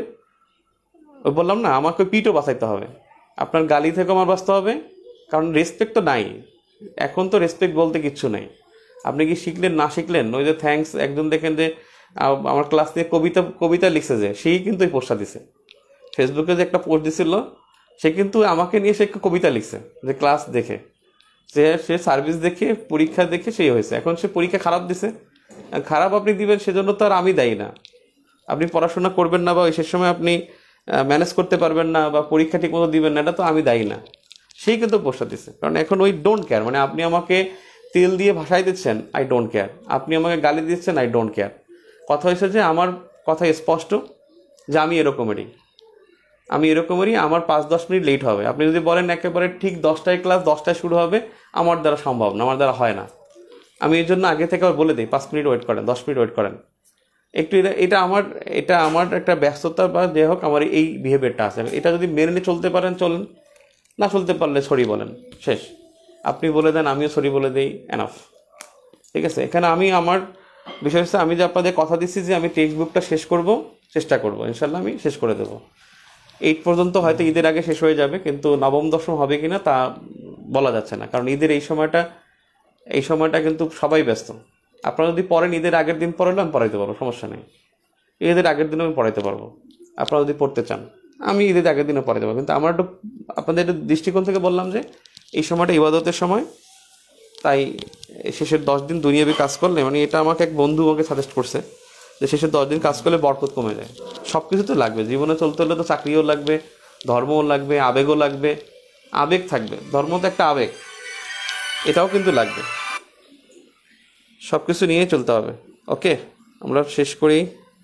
ওই বললাম না, আমাকে পিঠও বাঁচাইতে হবে, আপনার গালি থেকে আমার বাঁচতে হবে, কারণ রেসপেক্ট তো নাই এখন, তো রেসপেক্ট বলতে কিচ্ছু নাই। আপনি কি শিখলেন না শিখলেন, ওই যে থ্যাঙ্কস, একজন দেখেন যে আমার ক্লাস নিয়ে কবিতা কবিতা লিখছে, যে সেই কিন্তু এই পোস্টটা দিছে ফেসবুকে, যে একটা পোস্ট দিছিল, সে কিন্তু আমাকে নিয়ে সে একটা কবিতা লিখছে, যে ক্লাস দেখে, যে সে সার্ভিস দেখে পরীক্ষা দেখে সেই হয়েছে। এখন সে পরীক্ষা খারাপ দিছে, খারাপ আপনি দিবেন সেজন্য তো আর আমি দায়ী না। আপনি পড়াশোনা করবেন না বা ওই সে সময় আপনি ম্যানেজ করতে পারবেন না বা পরীক্ষা ঠিক মতো দিবেন না, এটা তো আমি দায়ী না। সেই কিন্তু পোস্টটা দিছে, কারণ এখন ওই ডোন্ট কেয়ার, মানে আপনি আমাকে তেল দিয়ে ভাষায় দিচ্ছেন, আই ডোন্ট কেয়ার, আপনি আমাকে গালি দিচ্ছেন, আই ডোন্ট কেয়ার। কথা হয়েছে যে আমার কথা স্পষ্ট যে আমি এরকমেরই, আমি এরকমেরই আমার পাঁচ দশ মিনিট লেট হবে। আপনি যদি বলেন একেবারে ঠিক দশটায় ক্লাস দশটায় শুরু হবে, আমার দ্বারা সম্ভব না, আমার দ্বারা হয় না। আমি এই জন্য আগে থেকে বলে দিই পাঁচ মিনিট ওয়েট করেন, দশ মিনিট ওয়েট করেন একটু। এটা এটা আমার এটা আমার একটা ব্যস্ততা বা যে হোক আমার এই বিহেভিয়ারটা আছে, এটা যদি মেনে নিয়ে চলতে পারেন চলেন, না চলতে পারলে সরি বলেন, শেষ। আপনি বলে দেন, আমিও সরি বলে দিই, এনাফ, ঠিক আছে। এখানে আমি আমার বিষয় হচ্ছে, আমি যে আপনাদের কথা দিচ্ছি যে আমি টেক্সট বুকটা শেষ করব, চেষ্টা করব, ইনশাল্লাহ আমি শেষ করে দেবো। এইট পর্যন্ত হয়তো ঈদের আগে শেষ হয়ে যাবে, কিন্তু নবম দশম হবে কিনা তা বলা যাচ্ছে না, কারণ ঈদের এই সময়টা এই সময়টা কিন্তু সবাই ব্যস্ত। আপনারা যদি পড়েন ঈদের আগের দিন পড়ালে আমি পড়াইতে পারবো, সমস্যা নেই, ঈদের আগের দিনও আমি পড়াইতে পারবো। আপনারা যদি পড়তে চান। আমি ঈদের আগের দিনও পড়ে দেবো, কিন্তু আমার একটু আপনাদের একটু দৃষ্টিকোণ থেকে বললাম যে এই সময়টা ইবাদতের সময়, তাই শেষের দশ দিন দুনিয়াবি কাজ করলে, মানে এটা আমাকে এক বন্ধু আমাকে সাজেস্ট করছে যে শেষের দশ দিন কাজ করলে বরকত কমে যায়। সব কিছু তো লাগবে জীবনে, চলতে হলে তো চাকরিও লাগবে, ধর্মও লাগবে, আবেগও লাগবে। আবেগ থাকবে, ধর্ম তো একটা আবেগ, এটাও কিন্তু লাগবে। সব কিছু নিয়েই চলতে হবে। ওকে, আমরা শেষ করি।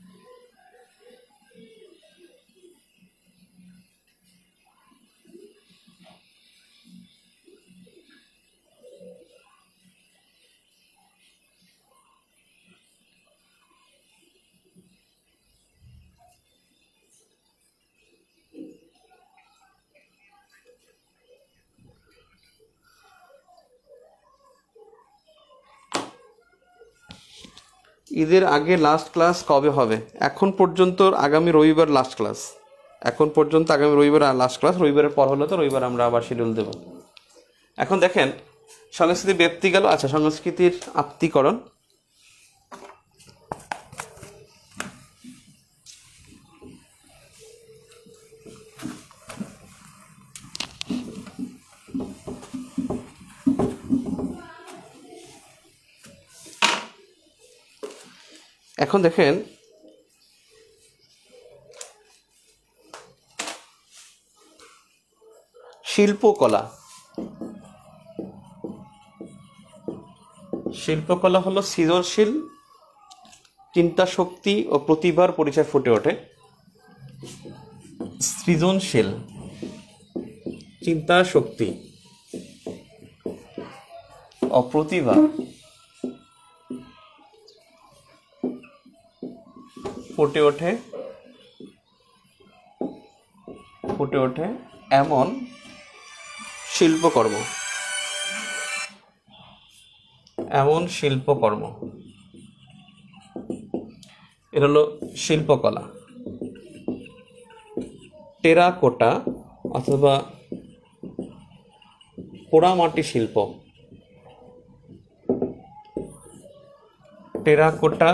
ঈদের আগে লাস্ট ক্লাস কবে হবে? এখন পর্যন্ত আগামী রবিবার লাস্ট ক্লাস। এখন পর্যন্ত আগামী রবিবার লাস্ট ক্লাস। রবিবারের পর হলে তো রবিবার আমরা আবার শিডিউল দেব। এখন দেখেন, সংস্কৃতি ব্যক্তি গেল। আচ্ছা, সংস্কৃতির আত্মীকরণ। এখন দেখেন, শিল্পকলা। শিল্পকলা হলো সৃজনশীল চিন্তা শক্তি ও প্রতিভার পরিচয় ফুটে ওঠে। সৃজনশীল চিন্তা শক্তি ও প্রতিভা ফুটে ওঠে ফুটে ওঠে এমন শিল্পকর্ম এমন শিল্পকর্ম এটা হলো শিল্পকলা। টেরাকোটা অথবা পোড়ামাটি শিল্প। টেরাকোটা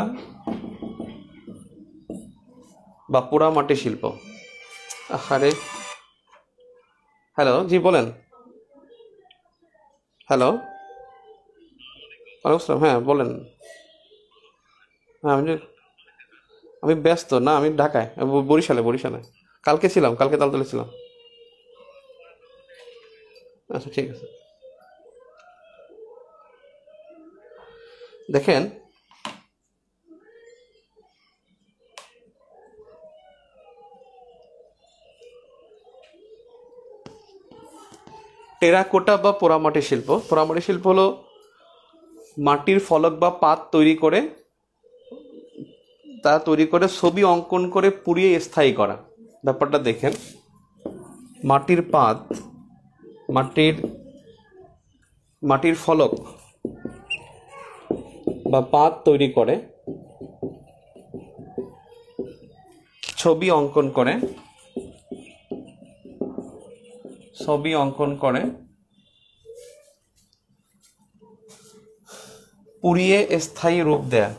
বা পোড়ামাটি শিল্প। আরে হ্যালো, জি বলেন। হ্যালো, ওয়ালাইকুম আসসালাম। হ্যাঁ বলেন। হ্যাঁ, আমি আমি ব্যস্ত না, আমি ঢাকায়, বরিশালে। বরিশালে কালকে ছিলাম, কালকে তালতলা ছিলাম। আচ্ছা ঠিক আছে। দেখেন, টেরাকোটা বা পোড়ামাটি শিল্প। পোড়ামাটি শিল্প হলো মাটির ফলক বা পাত তৈরি করে, তা তৈরি করে ছবি অঙ্কন করে পুড়িয়ে স্থায়ী করা। ব্যাপারটা দেখেন, মাটির পাত, মাটির মাটির ফলক বা পাত তৈরি করে ছবি অঙ্কন করে ছবি অঙ্কন করে পুড়িয়ে স্থায়ী রূপ দেয়া।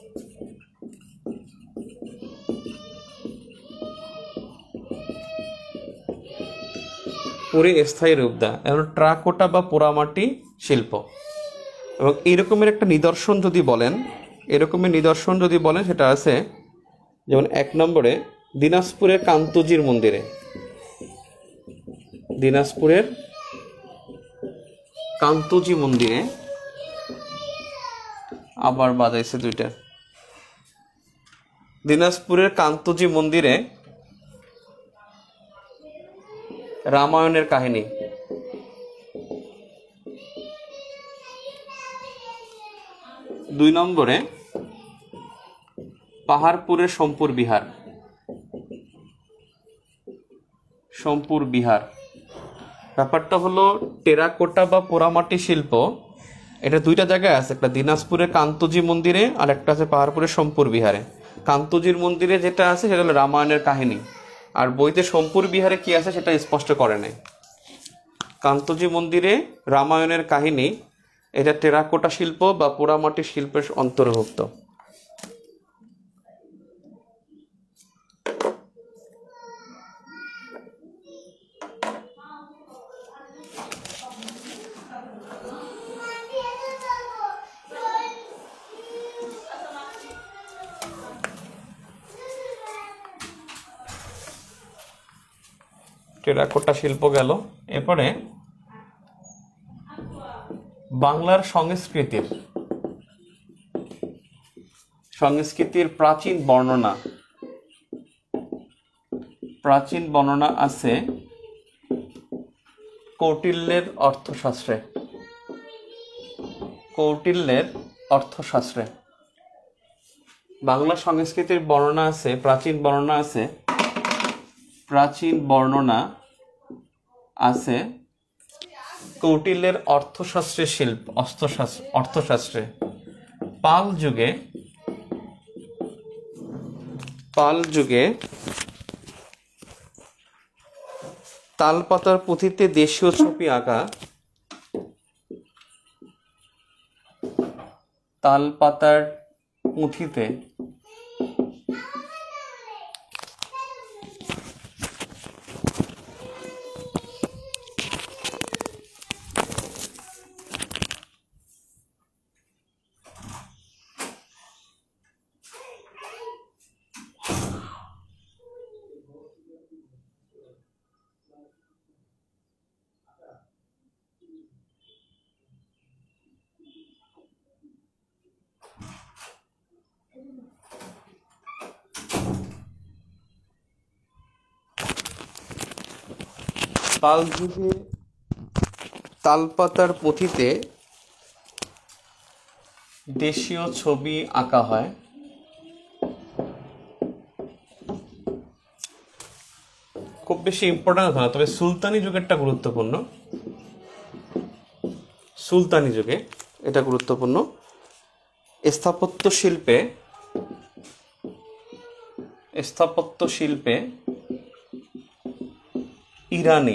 পুড়িয়ে স্থায়ী রূপ দেয়া এবং টেরাকোটা বা পোড়ামাটি শিল্প। এবং এইরকমের একটা নিদর্শন যদি বলেন, এরকমের নিদর্শন যদি বলেন সেটা আছে যেমন এক নম্বরে দিনাজপুরের কান্তজির মন্দিরে। দিনাজপুরের কান্তজি মন্দিরে আবার বাজাইছে দুইটা। দিনাজপুরের কান্তজি মন্দিরে রামায়ণের কাহিনী। দুই নম্বরে পাহাড়পুরের সোমপুর বিহার। সোমপুর বিহার। ব্যাপারটা হলো টেরাকোটা বা পোড়ামাটি শিল্প, এটা দুইটা জায়গায় আছে, একটা দিনাজপুরের কান্তজি মন্দিরে আর একটা আছে পাহাড়পুরের সোমপুর বিহারে। কান্তজির মন্দিরে যেটা আছে সেটা হলো রামায়ণের কাহিনী, আর বইতে সোমপুর বিহারে কি আছে সেটা স্পষ্ট করে নাই। কান্তজি মন্দিরে রামায়ণের কাহিনী, এটা টেরাকোটা শিল্প বা পোড়ামাটি শিল্পের অন্তর্ভুক্ত। টেরাকোটা শিল্প গেল। এরপরে বাংলার সংস্কৃতির সংস্কৃতির প্রাচীন বর্ণনা প্রাচীন বর্ণনা আছে কৌটিল্যের অর্থশাস্ত্রে কৌটিল্যের অর্থশাস্ত্রে বাংলা সংস্কৃতির বর্ণনা আছে প্রাচীন বর্ণনা আছে প্রাচীন বর্ণনা আছে কৌটিল্যের অর্থশাস্ত্রের শিল্প অর্থশাস্ত্রে পাল যুগে পাল যুগে তালপাতার পুঁথিতে দেশীয় ছবি আঁকা তালপাতার পুঁথিতে পাল যুগে তালপাতার পুঁথিতে দেশীয় ছবি আঁকা হয়। খুব বেশি ইম্পর্টেন্ট হয়, তবে সুলতানি যুগেরটা গুরুত্বপূর্ণ। সুলতানি যুগে এটা গুরুত্বপূর্ণ। স্থাপত্য শিল্পে স্থাপত্য শিল্পে ইরানি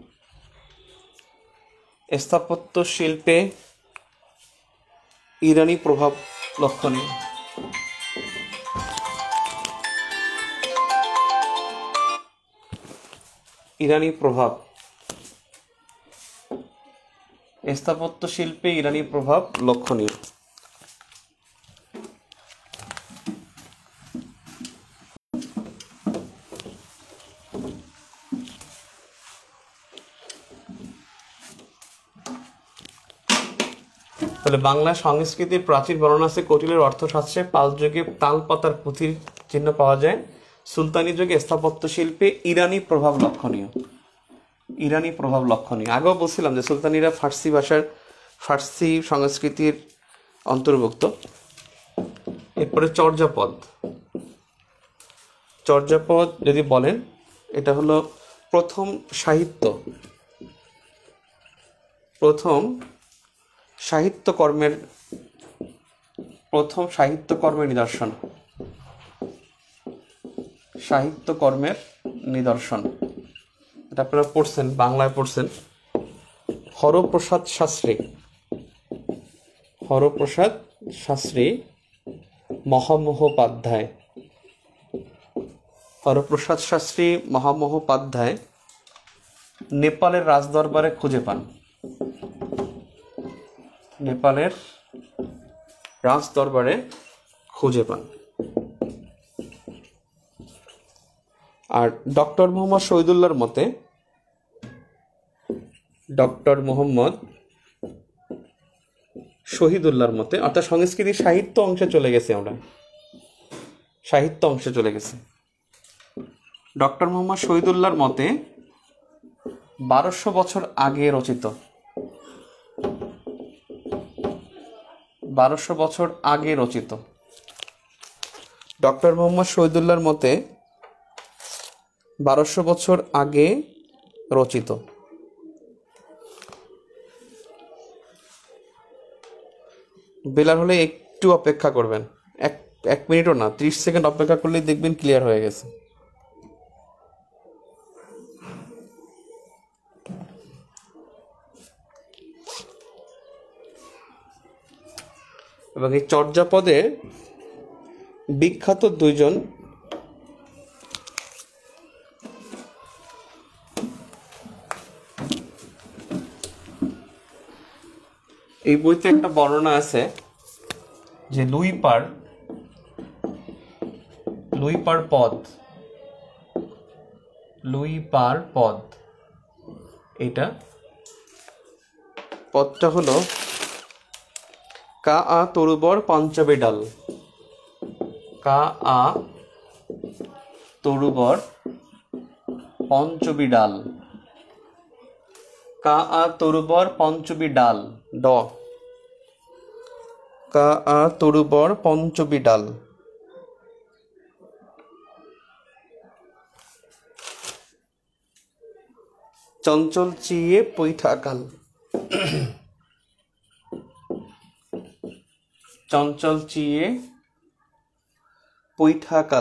স্থাপত্য শিল্পে ইরানি প্রভাব লক্ষণীয়। ইরানি প্রভাব স্থাপত্য শিল্পে ইরানি প্রভাব লক্ষণীয়। তাহলে বাংলা সংস্কৃতির প্রাচীন বর্ণনা আছে কৌটিল্যের অর্থশাস্ত্রে। পাল যুগে তালপাতার পুঁথির চিহ্ন পাওয়া যায়। সুলতানি যুগে স্থাপত্য শিল্পে ইরানি প্রভাব লক্ষণীয়। ইরানি প্রভাব লক্ষণীয় আগেও বলছিলাম যে সুলতানিরা ফার্সি ভাষার ফার্সি সংস্কৃতির অন্তর্ভুক্ত। এরপরে চর্যাপদ চর্যাপদ যদি বলেন, এটা হলো প্রথম সাহিত্য প্রথম সাহিত্যকর্মের প্রথম সাহিত্যকর্মের নিদর্শন সাহিত্যকর্মের নিদর্শন এটা আপনারা পড়ছেন, বাংলায় পড়ছেন। হরপ্রসাদ শাস্ত্রী হরপ্রসাদ শাস্ত্রী মহামহোপাধ্যায় হরপ্রসাদ শাস্ত্রী মহামহোপাধ্যায় নেপালের রাজদরবারে খুঁজে পান নেপালের রাজদরবারে খুঁজে পান আর ডক্টর মোহাম্মদ শহীদুল্লাহর মতে ডক্টর মোহাম্মদ শহীদুল্লাহর মতে অর্থাৎ সংস্কৃতি সাহিত্য অংশে চলে গেছে আমরা সাহিত্য অংশে চলে গেছে ডক্টর মোহাম্মদ শহীদুল্লাহর মতে বারোশো বছর আগে রচিত বারোশো বছর আগে রচিত ডক্টর মোহাম্মদ শহীদুল্লাহর মতে বারোশো বছর আগে রচিত। বেলার হলে একটু অপেক্ষা করবেন, এক এক মিনিটও না, ত্রিশ সেকেন্ড অপেক্ষা করলেই দেখবেন ক্লিয়ার হয়ে গেছে। এবং এই চর্যাপদে বিখ্যাত দুইজন এই বইতে একটা বর্ণনা আছে যে লুই পার লুই পার পদ লুই পার পদ, এটা পদটা হলো কা আ তরুবর পঞ্চবে ডাল। কা আ তরুবর পঞ্চবি ডাল। কা আ তরুবর পঞ্চবি ডাল, ড। কা আ তরুবর পঞ্চবি ডাল। চঞ্চল চিয়ে পৈঠাকাল। চঞ্চল চিয়ে পৈঠাকাল।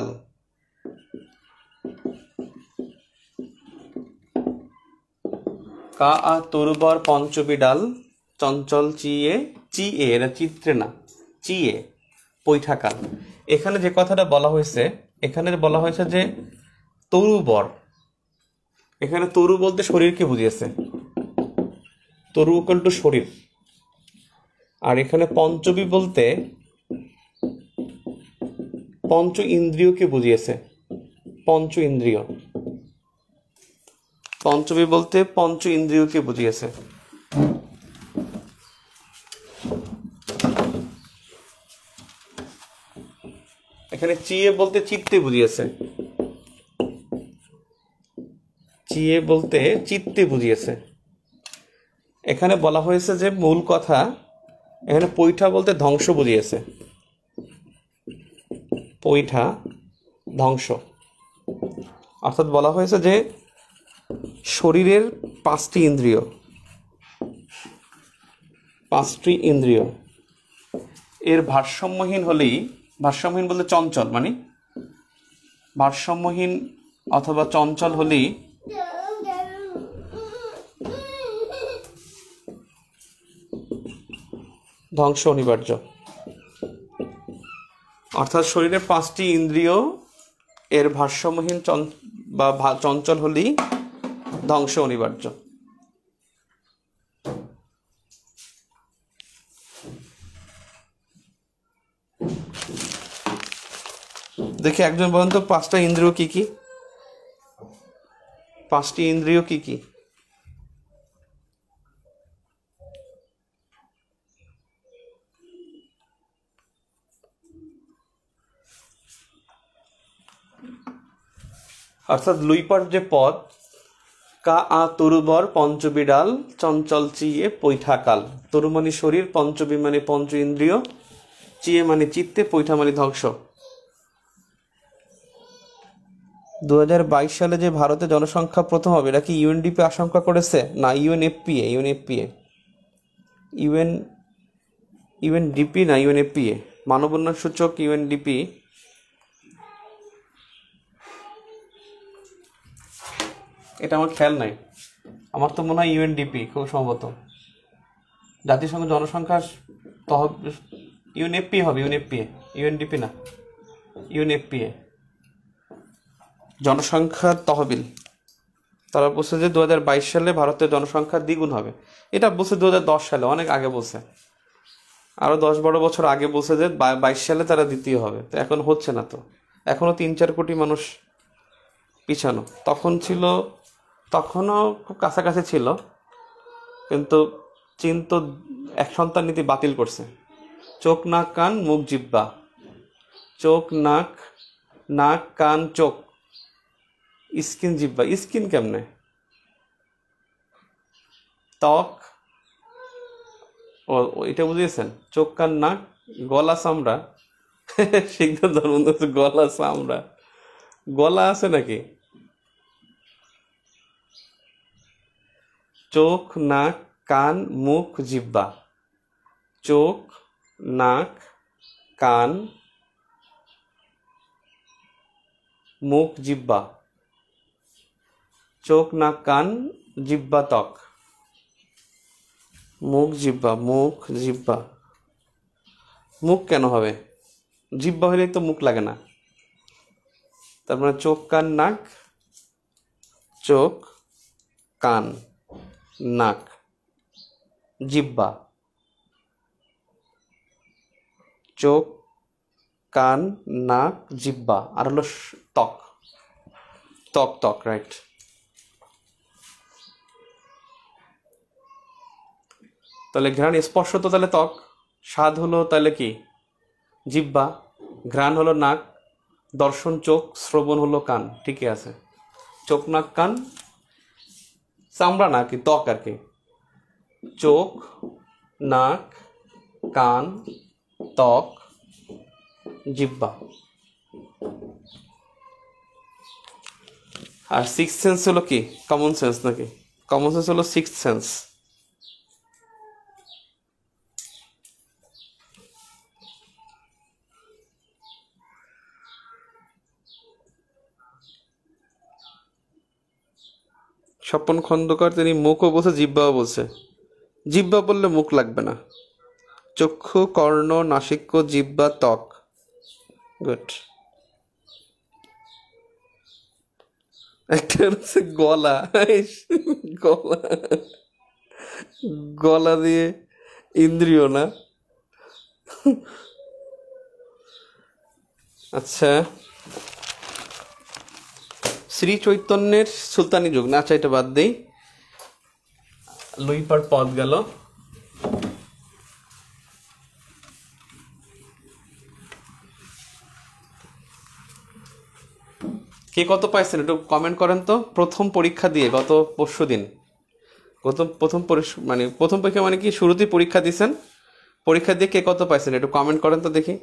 কা আ তরুবর পঞ্চবি ডাল, চঞ্চল চিয়ে, চিয়ে এরা চিত্রে না, চিয়ে পৈঠাকাল। এখানে যে কথাটা বলা হয়েছে, এখানে বলা হয়েছে যে তরুবর, এখানে তরু বলতে শরীরকে বুঝিয়েছে, তরু ইকুয়াল টু শরীর। আর এখানে পঞ্চবি বলতে পঞ্চ ইন্দ্রিয়কে বুঝিয়েছে, পঞ্চ ইন্দ্রিয়। পঞ্চবি বলতে পঞ্চ ইন্দ্রিয়কে বুঝিয়েছে। এখানে চিয়ে বলতে চিত্তে বুঝিয়েছে, চিয়ে বলতে চিত্তে বুঝিয়েছে। এখানে বলা হয়েছে যে মূল কথা, এখানে পৈঠা বলতে ধ্বংস বুঝিয়েছে, পৈঠা ধ্বংস। অর্থাৎ বলা হয়েছে যে শরীরের পাঁচটি ইন্দ্রিয়, পাঁচটি ইন্দ্রিয় এর ভারসাম্যহীন হলেই, ভারসাম্যহীন বলতে চঞ্চল, মানে ভারসাম্যহীন অথবা চঞ্চল হলেই ধ্বংস অনিবার্য। অর্থাৎ শরীরের পাঁচটি ইন্দ্রিয় এর ভারসাম্যহীন বা চঞ্চল হলেই ধ্বংস অনিবার্য। দেখি একজন বলেন তো পাঁচটা ইন্দ্রিয় কি কি? পাঁচটি ইন্দ্রিয় কি কি? অর্থাৎ লুইপার যে পদ, কা আ তরুবর পঞ্চবি ডাল, চঞ্চল চিয়ে পৈঠাকাল। তরু মানে শরীর, পঞ্চবি মানে পঞ্চ ইন্দ্রিয়, চিয়ে মানে চিত্তে, পৈঠা মানে ধ্বংস। দু হাজার বাইশ সালে যে ভারতে জনসংখ্যা প্রথম হবে, এটা কি ইউএনডিপি আশঙ্কা করেছে? না, ইউএনএফপিএ, ইউএনএফপিএ, ইউএন ইউএনডিপি না, ইউএনএফপিএ, মানব উন্নয়ন সূচক ইউএনডিপি এটা আমার খেয়াল নাই, আমার তো মনে হয় ইউএনডিপি খুব সম্ভবত, জাতিসংঘ জনসংখ্যা তহ, ইউএনএফপি হবে, ইউএনএফপিএ, ইউএনডিপি না, ইউএনএফপিএ জনসংখ্যা তহবিল। তারা বলছে যে দু হাজার বাইশ সালে ভারতের জনসংখ্যা দ্বিগুণ হবে। এটা বলছে দু হাজার দশ সালে, অনেক আগে বলছে, আরো দশ বারো বছর আগে বলছে যে বাইশ সালে তারা দ্বিতীয় হবে। তো এখন হচ্ছে না, তো এখনো তিন চার কোটি মানুষ পিছানো। তখন ছিল, তখনও খুব কাছাকাছি ছিল, কিন্তু চীন তো এক সন্তান নীতি বাতিল করছে। চোখ নাক কান মুখ জিহ্বা, চোখ নাক, নাক কান চোখ, স্কিন জিহ্বা, স্কিন কেমনে, ত্বক, ও এটা বুঝিয়েছেন, চোখ কান নাক, গলা চামড়া, শিখতে ধরুন গলা চামড়া, গলা আছে নাকি? চোখ নাক কান মুখ জিহ্বা, চোখ নাক কান মুখ জিহ্বা, চোখ নাক কান জিহ্বা ত্বক, মুখ জিহ্বা, মুখ জিহ্বা, মুখ কেন হবে? জিহ্বা হলেই তো মুখ লাগে না। তার মানে চোখ কান নাক, চোখ কান নাক জিহ্বা, চোখ কান নাক জিহ্বা, আর হলো ত্বক, ত্বক ত্বক রাইট। তাহলে ঘ্রাণ, স্পর্শ তো তাহলে ত্বক, স্বাদ হলো তাহলে কি জিহ্বা, ঘ্রাণ হলো নাক, দর্শন চোখ, শ্রবণ হলো কান। ঠিকই আছে, চোখ নাক কান, চামড়া না কি ত্বক আর কি, চোখ নাক কান ত্বক জিহ্বা। আর সিক্স সেন্স হলো কি কমন সেন্স নাকি? কমন সেন্স হলো সিক্স সেন্স। স্বপন খন্দকার তিনি মুখও বলছে জিহ্বাও বলছে। জিহ্বা বললে মুখ লাগবে না। চক্ষু কর্ণ নাসিক্য জিহ্বা ত্বক। গুড। একটা হচ্ছে গলা, গলা গলা দিয়ে ইন্দ্রিয় না। আচ্ছা, শ্রী চৈতন্যের সুলতানি যুগ না, আচ্ছা এটা বাদ দেই, লুইপার পদ গেল। কে কত পাইছেন একটু কমেন্ট করেন তো। প্রথম পরীক্ষা দিয়ে গত পরশু দিন, গত প্রথম মানে প্রথম পরীক্ষা মানে কি শুরুতেই পরীক্ষা দিয়েছেন, পরীক্ষা দিয়ে কে কত পাইছেন একটু কমেন্ট করেন তো দেখি।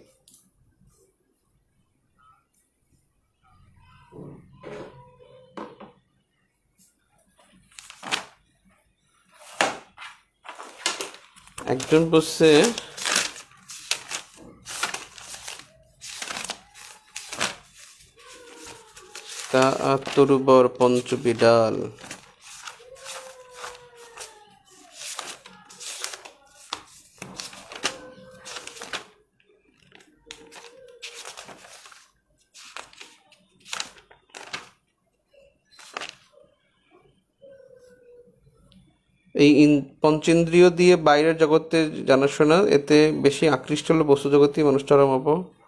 একজন বলছে তা তরুবর পঞ্চবিডাল। এই পঞ্চেন্দ্রিয় দিয়ে বাইরের জগতে জানাশোনা, এতে বেশি আকৃষ্ট হলো বস্তু জগতে মানুষ চরমাপ।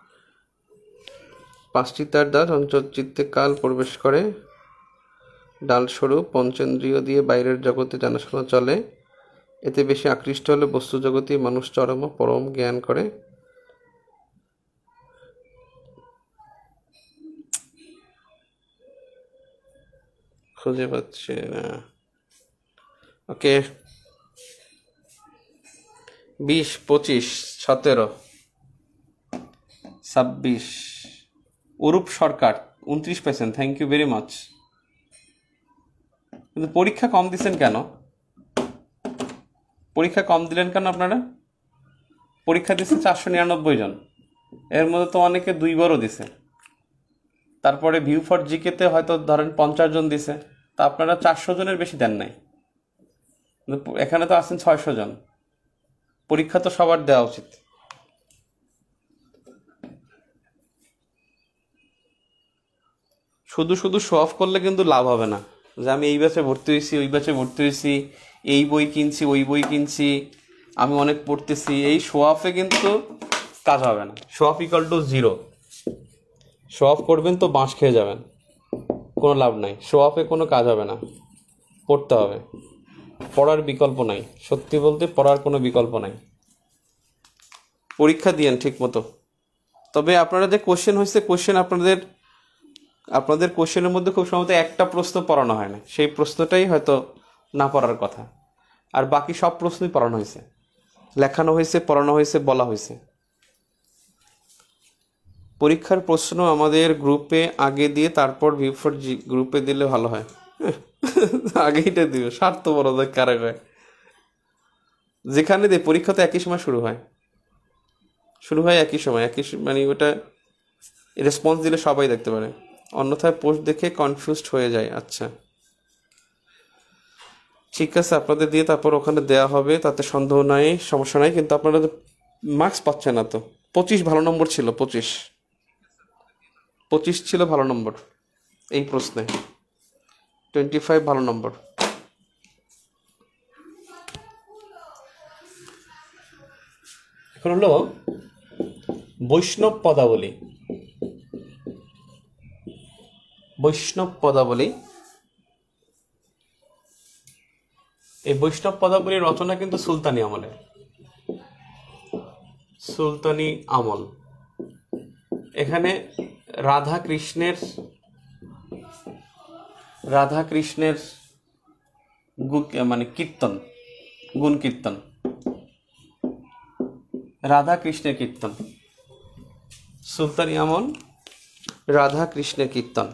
পাঁচটি তার দ্বার অঞ্চল চিত্তে কাল প্রবেশ করে, ডালস্বরূপ পঞ্চেন্দ্রিয় দিয়ে বাইরের জগতে জানাশোনা চলে, এতে বেশি আকৃষ্ট হলে বস্তু জগতে মানুষ চরম পরম জ্ঞান করে। খুঁজে পাচ্ছে না। ওকে, বিশ পঁচিশ সতেরো ছাব্বিশ। অরূপ সরকার উনত্রিশ percent, thank you very much. কিন্তু পরীক্ষা কম দিচ্ছেন কেন? পরীক্ষা কম দিলেন কেন আপনারা? পরীক্ষা দিচ্ছে চারশো নিরানব্বই জন, এর মধ্যে তো অনেকে দুইবারও দিছে। তারপরে ভিউ ফর জিকেতে হয়তো ধরেন পঞ্চাশ জন দিছে, তা আপনারা চারশো জনের বেশি দেন নাই। এখানে তো আছেন ছয়শো জন, পরীক্ষা তো সবার দেওয়া উচিত। শুধু শুধু শো অফ করলে কিন্তু লাভ হবে না, যে আমি এই ব্যাচে ভর্তি হয়েছি ওই ব্যাচে ভর্তি হয়েছি, এই বই কিনছি ওই বই কিনছি, আমি অনেক পড়তেছি, এই শো অফে কিন্তু কাজ হবে না। Show off equal to zero. Show off করবেন তো বাঁশ খেয়ে যাবেন, কোনো লাভ নাই। শো অফে কোনো কাজ হবে না, পড়তে হবে, পড়ার বিকল্প নাই। সত্যি বলতে পড়ার কোনো বিকল্প নাই। পরীক্ষা দিয়েন ঠিক মতো। তবে আপনারা যে কোশ্চেন হয়েছে, কোশ্চেন আপনাদের আপনাদের কোশ্চেনের মধ্যে খুব সম্ভবত একটা প্রশ্ন পড়ানো হয় না, সেই প্রশ্নটাই হয়তো না পড়ার কথা, আর বাকি সব প্রশ্নই পড়ানো হয়েছে, লেখানো হয়েছে, পড়ানো হয়েছে, বলা হয়েছে। পরীক্ষার প্রশ্ন আমাদের গ্রুপে আগে দিয়ে তারপর ভিউ ফর জি গ্রুপে দিলে ভালো হয়। আগেইটা দিবে, স্বার্থপরতা কারে হয়। যেখানে দিয়ে পরীক্ষা তো একই সময় শুরু হয়, শুরু হয় একই সময়, একই মানে ওটা রেসপন্স দিলে সবাই দেখতে পারে, অন্যথায় পোস্ট দেখে কনফিউজড হয়ে যায়। আচ্ছা ঠিক আছে, আপনাদের দিয়ে তারপর ওখানে দেওয়া হবে, তাতে সন্দেহ নাই, সমস্যা নাই। কিন্তু আপনারা মার্কস পাচ্ছেন না তো। পঁচিশ ভালো নম্বর ছিল, পঁচিশ পঁচিশ ছিল ভালো নম্বর এই প্রশ্নে, টোয়েন্টি ফাইভ ভালো নম্বর। এখন হলো বৈষ্ণব পদাবলী। বৈষ্ণব পদাবলী এই বৈষ্ণব পদাবলীর রচনা কিন্তু সুলতানি আমলের, সুলতানি আমল। এখানে রাধা কৃষ্ণের রাধা কৃষ্ণের মানে কীর্তন, গুণ কীর্তন, রাধা কৃষ্ণের কীর্তন, সুলতানি আমল রাধা কৃষ্ণের কীর্তন।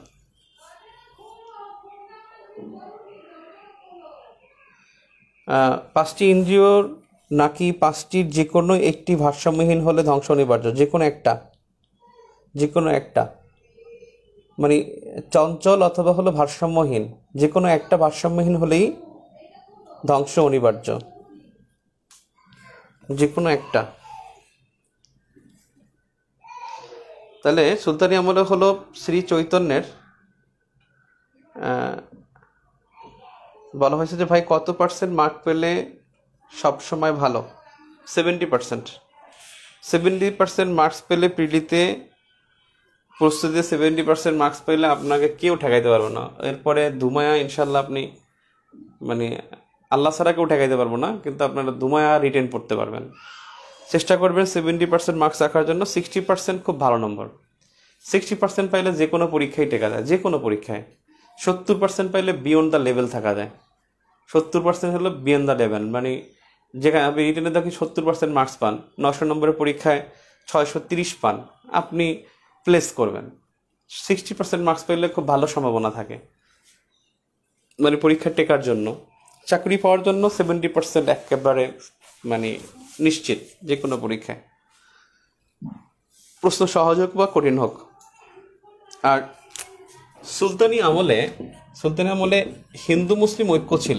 পাঁচটি ইন্দ্রিয়র নাকি পাঁচটির যে কোনো একটি ভারসাম্যহীন হলে ধ্বংস অনিবার্য? যে কোনো একটা, যে কোনো একটা মানে চঞ্চল অথবা হলো ভারসাম্যহীন, যে কোনো একটা ভারসাম্যহীন হলেই ধ্বংস অনিবার্য, যে কোনো একটা। তাহলে সুলতানি আমলে হলো শ্রী চৈতন্যের বলা হয়েছে যে ভাই কত পার্সেন্ট মার্ক পেলে সব সময় ভালো? Seventy percent seventy percent marks পেলে প্রিলিতে প্রস্তুতিতে সেভেন্টি পার্সেন্ট মার্কস পেলে আপনাকে কেউ ঠেকাইতে পারবে না। এরপরে দুমায়া ইনশাল্লাহ আপনি মানে আল্লাহ ছাড়া কেউ ঠেকাইতে পারবো না, কিন্তু আপনারা দুমায়া রিটেন পড়তে পারবেন। চেষ্টা করবেন সেভেন্টি পার্সেন্ট মার্কস রাখার জন্য। সিক্সটি পার্সেন্ট খুব ভালো নম্বর। সিক্সটি পার্সেন্ট পাইলে যে কোনো পরীক্ষায় টেকা যায়, যে কোনো পরীক্ষায়। সত্তর পার্সেন্ট পাইলে বিয়ন্ড দ্য লেভেল থাকা যায়। সত্তর পার্সেন্ট হলো বিয়ন্ড দ্য লেভেল, মানে যেখানে আপনি রিটেনে দেখি সত্তর পার্সেন্ট মার্কস পান, নশো নম্বরের পরীক্ষায় ছয়শো তিরিশ পান, আপনি প্লেস করবেন। সিক্সটি পার্সেন্ট মার্কস পেলে খুব ভালো সম্ভাবনা থাকে মানে পরীক্ষা টেকার জন্য। চাকরি পাওয়ার জন্য সেভেন্টি পার্সেন্ট একেবারে মানে নিশ্চিত যে কোনো পরীক্ষায়, প্রশ্ন সহজ হোক বা কঠিন হোক। আর সুলতানি আমলে সুলতানি আমলে হিন্দু মুসলিম ঐক্য ছিল।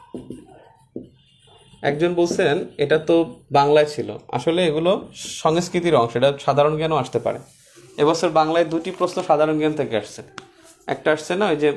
একজন বলছেন এটা তো বাংলায় ছিল, আসলে এগুলো সংস্কৃতির অংশ, এটা সাধারণ জ্ঞানও আসতে পারে। এবছর বাংলায় দুটি প্রশ্ন সাধারণ জ্ঞান থেকে আসছে। একটা আসছে না ওই যে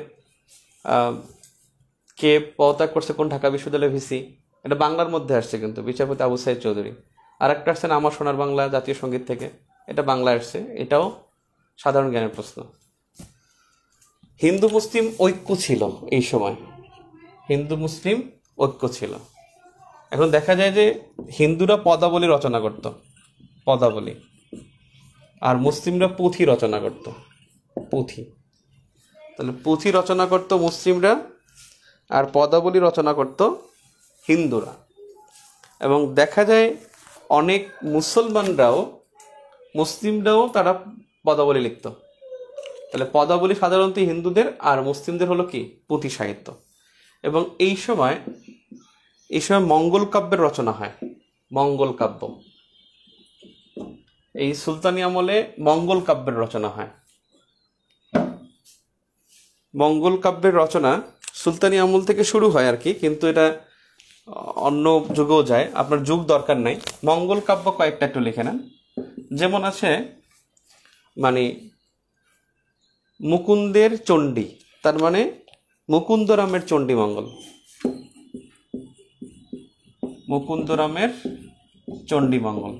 কে পদত্যাগ করছে কোন ঢাকা বিশ্ববিদ্যালয়ের ভিসি, এটা বাংলার মধ্যে আসছে কিন্তু, বিচারপতি আবু সাইদ চৌধুরী। আর একটা আসছে না আমার সোনার বাংলা জাতীয় সঙ্গীত থেকে, এটা বাংলায় আসছে, এটাও সাধারণ জ্ঞানের প্রশ্ন। হিন্দু মুসলিম ঐক্য ছিল এই সময়, হিন্দু মুসলিম ঐক্য ছিল। এখন দেখা যায় যে হিন্দুরা পদাবলী রচনা করত, পদাবলী, আর মুসলিমরা পুঁথি রচনা করত, পুঁথি। তাহলে পুঁথি রচনা করত মুসলিমরা আর পদাবলী রচনা করত হিন্দুরা। এবং দেখা যায় অনেক মুসলমানরাও, মুসলিমরাও তারা পদাবলী লিখত। তাহলে পদাবলী সাধারণত হিন্দুদের আর মুসলিমদের হলো কি পুঁথি সাহিত্য। এবং এই সময় এই সময় মঙ্গল কাব্যের রচনা হয়, মঙ্গল কাব্য। এই সুলতানি আমলে মঙ্গল কাব্যের রচনা হয়। মঙ্গল কাব্যের রচনা সুলতানি আমল থেকে শুরু হয় আর কি, কিন্তু এটা অন্য যুগেও যায়, আপনার যুগ দরকার নাই। মঙ্গল কাব্য কয়েকটা একটু লিখে নেন। যেমন আছে মানে মুকুন্দের চণ্ডী, তার মানে মুকুন্দরামের চণ্ডী মঙ্গল, মুকুন্দরামের চণ্ডী মঙ্গল।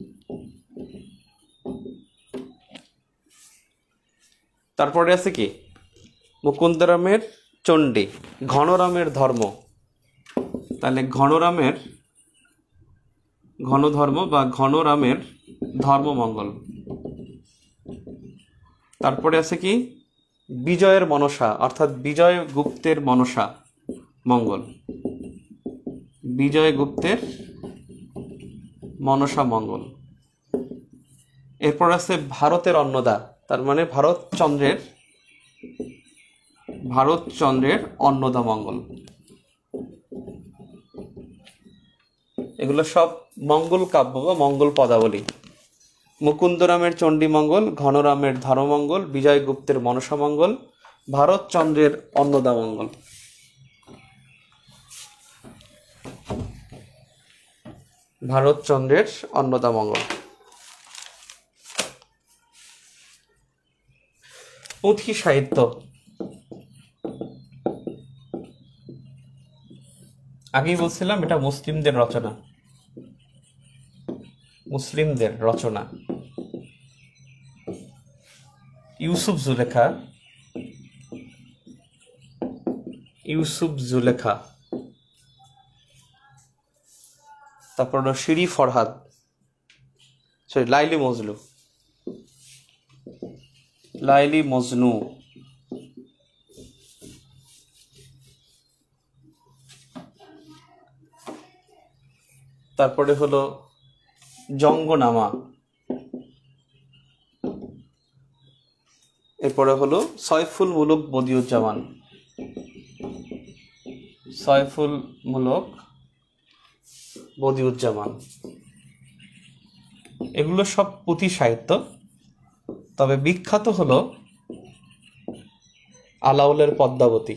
তারপরে আছে কি মুকুন্দরামের চণ্ডী, ঘনরামের ধর্ম, তাহলে ঘনরামের ঘনধর্ম বা ঘনরামের ধর্মমঙ্গল। তারপরে আছে কি বিজয়ের মনসা, অর্থাৎ বিজয় গুপ্তের মনসা মঙ্গল, বিজয় গুপ্তের মনসা মঙ্গল। এরপর আছে ভারতের অন্নদা, তার মানে ভারতচন্দ্রের ভারতচন্দ্রের অন্নদা মঙ্গল। এগুলো সব মঙ্গল কাব্য বা মঙ্গল পদাবলী। মুকুন্দরামের চণ্ডী মঙ্গল, ঘনরামের ধর্মমঙ্গল, বিজয়গুপ্তের মনসা মঙ্গল, ভারতচন্দ্রের অন্নদা মঙ্গল। ভারতচন্দ্রের অন্নদা মঙ্গল। পুঁথি সাহিত্য, আগেই বলছিলাম এটা মুসলিমদের রচনা, মুসলিমদের রচনা। ইউসুফ জুলেখা, ইউসুফ জুলেখা তারপর হলো শিরি ফরহাদ, সরি লাইলি মজনু, লাইলি মজনু। তারপরে হলো জঙ্গনামা, এরপরে হলো সয়ফুল মুলক বদিউজ্জামান, সয়ফুল মুলক বদিউজ্জামান। এগুলো সব পুঁথি সাহিত্য, তবে বিখ্যাত হলো আলাওলের পদ্মাবতী,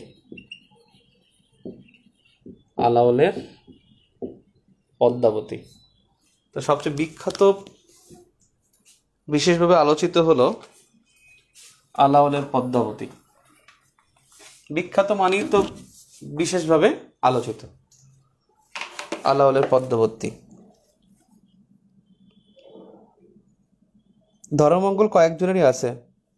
আলাওলের পদ্মাবতী। তো সবচেয়ে বিখ্যাত বিশেষভাবে আলোচিত হলো আলাওলের পদ্মাবতী। বিখ্যাত মানেই তো বিশেষভাবে আলোচিত, আলাওলের পদ্মাবতী। ধর্মমঙ্গল কয়েকজনেরই আছে,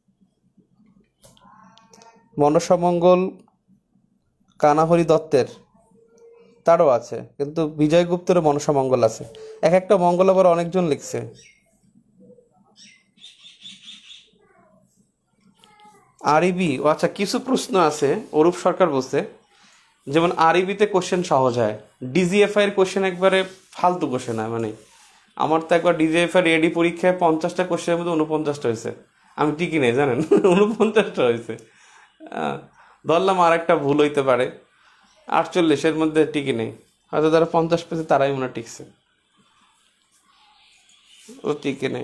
মনসামঙ্গল কানাহরি দত্তের, তারও আছে, কিন্তু বিজয়গুপ্তেরও মনসামঙ্গল আছে। এক একটা মঙ্গল আবার অনেকজন লিখছে। আরবি, ও আচ্ছা, কিছু প্রশ্ন আছে অরূপ সরকার বলছে, যেমন আরবিতে কোশ্চেন সহজ হয়, ডিজিএফআই এর কোশ্চেন একবারে ফালতু কোশ্চেন হয়। মানে আমার তো একবার ডিজিএফআই এডি পরীক্ষায় পঞ্চাশটা কোশ্চেনের মধ্যে উনপঞ্চাশটা হয়েছে, আমি টিকি নেই জানেন, উনপঞ্চাশটা হয়েছে। ধরলাম আর একটা ভুল হইতে পারে, আটচল্লিশের মধ্যে টিকি নেই, হয়তো যারা পঞ্চাশ পেয়েছে তারাই মনে টিকছে, ও টিকে নেই।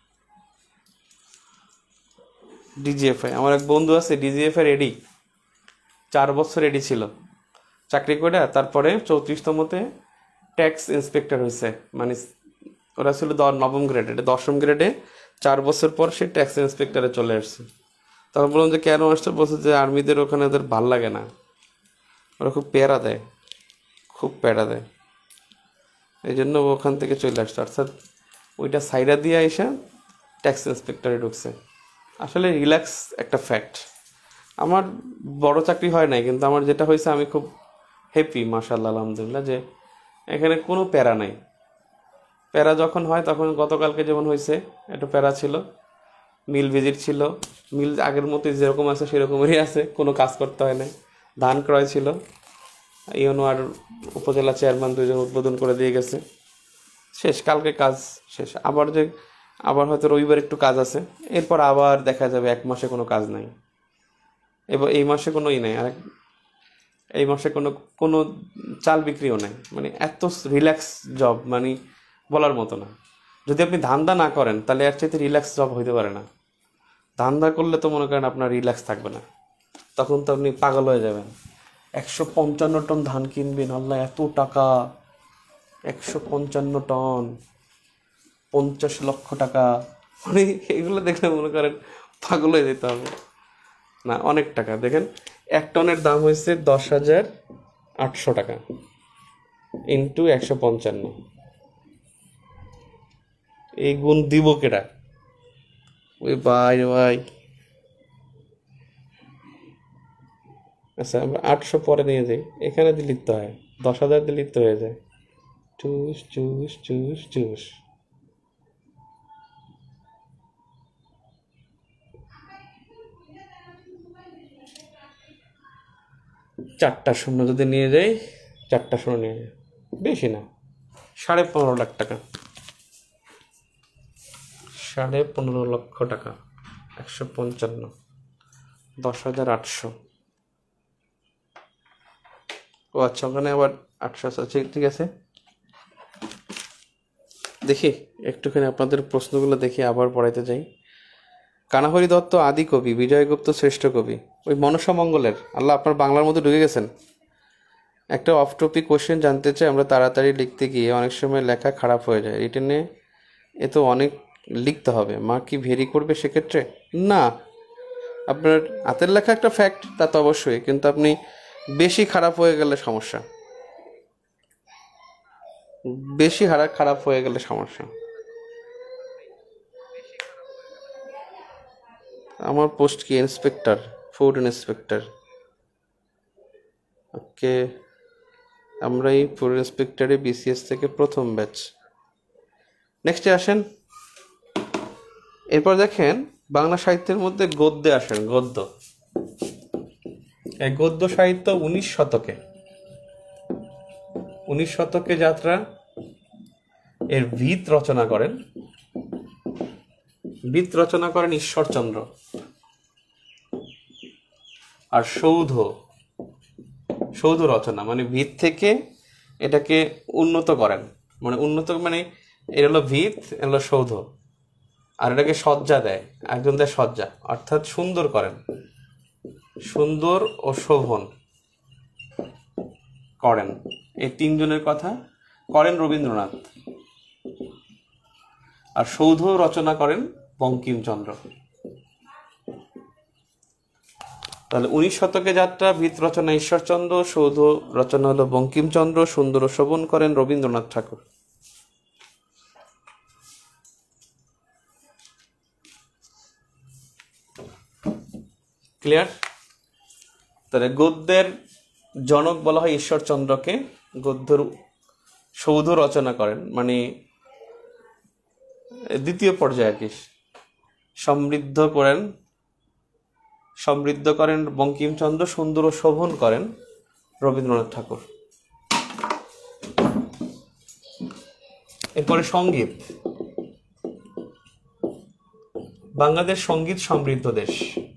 ডিজিএফআই, আমার এক বন্ধু আছে ডিজিএফআই এডি, চার বছর এডি ছিল চাকরি করে, তারপরে চৌত্রিশতমতে ট্যাক্স ইন্সপেক্টর হয়েছে। মানে ওরা ছিল নবম গ্রেডে, দশম গ্রেডে চার বছর পর সে ট্যাক্স ইন্সপেক্টরে চলে আসছে। তখন বললাম যে কেন আসছে, বলছে যে আর্মিদের ওখানে ওদের ভাল লাগে না, ওরা খুব প্যারা দেয়, খুব প্যারা দেয়, এই জন্য ওখান থেকে চলে আসছে। অর্থাৎ ওইটা সাইডা দিয়ে এসে ট্যাক্স ইন্সপেক্টরে ঢুকছে। আসলে রিল্যাক্স একটা ফ্যাক্ট। আমার বড় চাকরি হয় নাই, কিন্তু আমার যেটা হয়েছে আমি খুব হ্যাপি, মাশাআল্লাহ, আলহামদুলিল্লাহ, যে এখানে কোনো প্যারা নাই। প্যারা যখন হয় তখন গতকালকে যেমন হয়েছে, একটু প্যারা ছিল, মিল ভিজিট ছিল, মিল আগের মতোই যেরকম আছে সেরকমেরই আছে, কোনো কাজ করতে হয় না। ধান ক্রয় ছিল, ইউনো আর উপজেলা চেয়ারম্যান দুইজন উদ্বোধন করে দিয়ে গেছে, শেষ, কালকে কাজ শেষ। আবার যে আবার হয়তো রবিবার একটু কাজ আছে, এরপর আবার দেখা যাবে এক মাসে কোনো কাজ নাই, এবার এই মাসে কোনো ই নাই, আর এই মাসে কোনো কোনো চাল বিক্রিও নাই। মানে এত রিল্যাক্স জব, মানে বলার মতো না। যদি আপনি ধান্দা না করেন তাহলে এর চাইতে রিল্যাক্স জব হইতে পারে না। ধান্দা করলে তো মনে করেন আপনার রিল্যাক্স থাকবে না, তখন তো আপনি পাগল হয়ে যাবেন। একশো পঞ্চান্ন টন ধান কিনবেন, আল্লাহ এত টাকা, একশো পঞ্চান্ন টন, পঞ্চাশ লক্ষ টাকা, মানে এগুলো দেখলে মনে করেন পাগল হয়ে যেতে হবে না, অনেক টাকা। দেখেন এক টনের দাম হয়েছে দশ হাজার আটশো টাকা ইন্টু একশো পঞ্চান্ন, এই গুণ দিব কেটা? ওই ভাই ভাই, আচ্ছা আমরা আটশো পরে নিয়ে যাই, এখানে দিয়ে লিখতে হয়, দশ হাজার দিয়ে লিখতে হয়ে যায়, চুস চুস চুস চুস। চারটা শূন্য যদি নিয়ে যাই, চারটা শূন্য নিয়ে যাই, বেশি না, সাড়ে পনেরো লাখ টাকা, সাড়ে পনেরো লক্ষ টাকা, একশো পঞ্চান্ন, দশ হাজার আটশো। ও আচ্ছা, ওখানে আবার আটশো আছে, ঠিক আছে। দেখি একটুখানি আপনাদের প্রশ্নগুলো দেখি, আবার পড়াইতে যাই। কানাহরি দত্ত আদি কবি, বিজয়গুপ্ত শ্রেষ্ঠ কবি, ওই মনসামঙ্গলের। আল্লাহ, আপনার বাংলার মধ্যে ঢুকে গেছেন। একটা অফ টপিক কোশ্চেন জানতে চাই, আমরা তাড়াতাড়ি লিখতে গিয়ে অনেক সময় লেখা খারাপ হয়ে যায়। রিটেনে এ তো অনেক লিখতে হবে, মা কি ভেরি করবে সেক্ষেত্রে? না, আপনার হাতের লেখা একটা ফ্যাক্ট, তা তো অবশ্যই, কিন্তু আপনি বেশি খারাপ হয়ে গেলে সমস্যা, বেশি হারা খারাপ হয়ে গেলে সমস্যা। আমার পোস্ট কি ইন্সপেক্টর, ফুড ইন্সপেক্টর। ওকে, আমরা এই পুরো ইন্সপেক্টরে বিসিএস থেকে প্রথম ব্যাচ। নেক্সটে আসেন, এরপর দেখেন বাংলা সাহিত্যের মধ্যে গদ্যে আসেন। গদ্য, এই গদ্য সাহিত্য উনিশ শতকে উনিশ শতকে যাত্রা এর ভিত রচনা করেন ভিত রচনা করেন ঈশ্বরচন্দ্র। আর সৌধ সৌধ রচনা মানে ভিত থেকে এটাকে উন্নত করেন, মানে উন্নত মানে এটা হলো ভিত, এটা হলো সৌধ, আর এটাকে সজ্জা দেয়, একজন দেয় সজ্জা, অর্থাৎ সুন্দর করেন, সুন্দর ও শোভন করেন। এই তিনজনের কথা করেন রবীন্দ্রনাথ। আর সৌধ রচনা করেন বঙ্কিমচন্দ্র। তাহলে উনিশ শতকে যাত্রা, ভিত রচনা ঈশ্বরচন্দ্র, সৌধ রচনা হলো বঙ্কিমচন্দ্র, সুন্দর ও শোভন করেন রবীন্দ্রনাথ ঠাকুর। ক্লিয়ার? তাহলে গদ্যের জনক বলা হয় ঈশ্বরচন্দ্রকে। গদ্যের সৌধ রচনা করেন মানে দ্বিতীয় পর্যায়ে আর কি, সমৃদ্ধ করেন সমৃদ্ধ করেন বঙ্কিমচন্দ্র, সুন্দর ও শোভন করেন রবীন্দ্রনাথ ঠাকুর। এরপরে সঙ্গীত। বাংলাদেশ সঙ্গীত সমৃদ্ধ দেশ।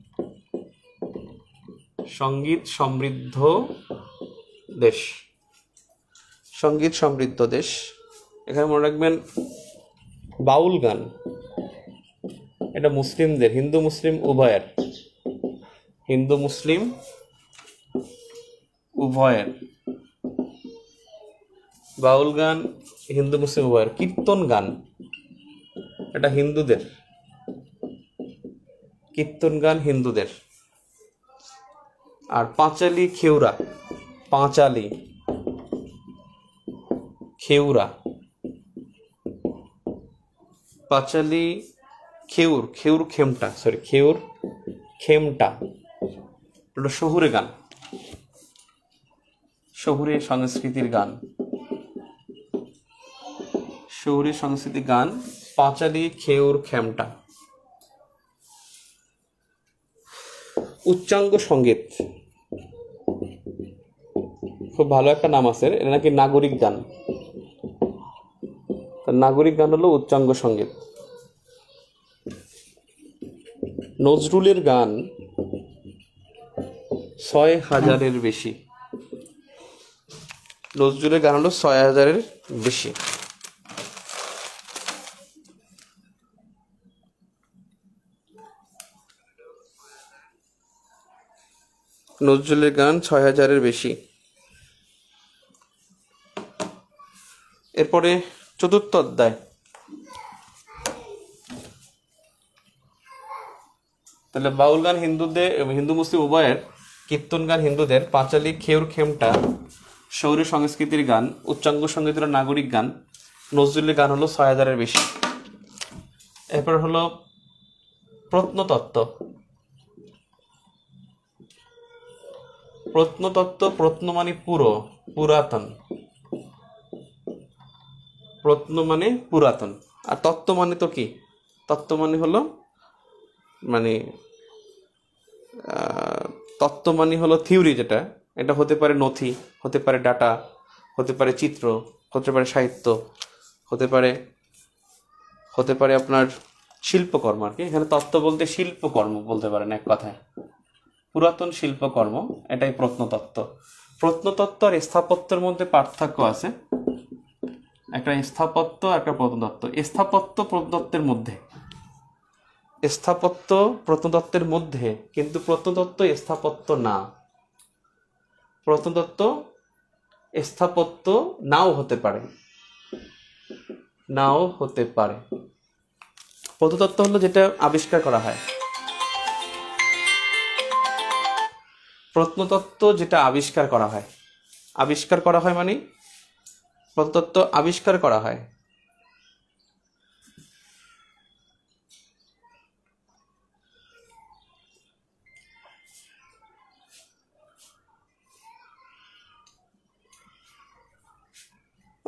সঙ্গীত সমৃদ্ধ দেশ সঙ্গীত সমৃদ্ধ দেশ। এখানে মনে রাখবেন বাউল গান এটা মুসলিমদের, হিন্দু মুসলিম উভয়ের, হিন্দু মুসলিম উভয়ের বাউল গান হিন্দু মুসলিম উভয়ের। কীর্তন গান এটা হিন্দুদের, কীর্তন গান হিন্দুদের। আর পাঁচালি খেউরা, পাঁচালি খেউরা পাঁচালি খেউর খেউর খেমটা সরি খেউর খেমটা এটা শহুরে গান, শহুরে সংস্কৃতির গান, শহুরে সংস্কৃতির গান পাঁচালি খেউর খেমটা। উচ্চাঙ্গ সঙ্গীত খুব ভালো একটা নাম আছে, এটা নাকি নাগরিক গান। নাগরিক গান হলো উচ্চাঙ্গ সঙ্গীত। নজরুলের গান ছয় হাজারের বেশি। নজরুলের গান হলো ছয় হাজারের বেশি। নজরুলের গান ছয় হাজারের বেশি। এরপরে চতুর্থ অধ্যায়। তাহলে বাউল গান হিন্দুদের, হিন্দু মুসলিম উভয়ের, কীর্তন গান হিন্দুদের, পাঁচালি খেউর খেমটা শহুরে সংস্কৃতির গান, উচ্চাঙ্গ সঙ্গীত হলো নাগরিক গান, নজরুলের গান হলো ছয় হাজারের বেশি। এরপর হলো প্রত্নতত্ত্ব। প্রত্নতত্ত্ব, প্রত্ন মানে পুরো, পুরাতন, প্রত্ন মানে পুরাতন, আর তত্ত্ব মানে তো কি, তত্ত্ব মানে হলো মানে তত্ত্ব মানে হলো থিওরি, যেটা এটা হতে পারে নথি, হতে পারে ডাটা, হতে পারে চিত্র, হতে পারে সাহিত্য, হতে পারে হতে পারে আপনার শিল্পকর্ম আর কি। এখানে তত্ত্ব বলতে শিল্পকর্ম বলতে পারেন এক কথায়, পুরাতন শিল্পকর্ম, এটাই প্রত্নতত্ত্ব। প্রত্নতত্ত্ব আর স্থাপত্যের মধ্যে পার্থক্য আছে, একটা স্থাপত্য একটা প্রত্নতত্ত্ব। স্থাপত্য প্রত্নতত্ত্বের মধ্যে, স্থাপত্য প্রত্নতত্ত্বের মধ্যে, কিন্তু প্রত্নতত্ত্ব স্থাপত্য না। প্রত্নতত্ত্ব স্থাপত্য নাও হতে পারে, নাও হতে পারে। প্রত্নতত্ত্ব হলো যেটা আবিষ্কার করা হয়, প্রত্নতত্ত্ব যেটা আবিষ্কার করা হয়, আবিষ্কার করা হয় মানে প্রত্নতত্ত্ব আবিষ্কার করা হয়।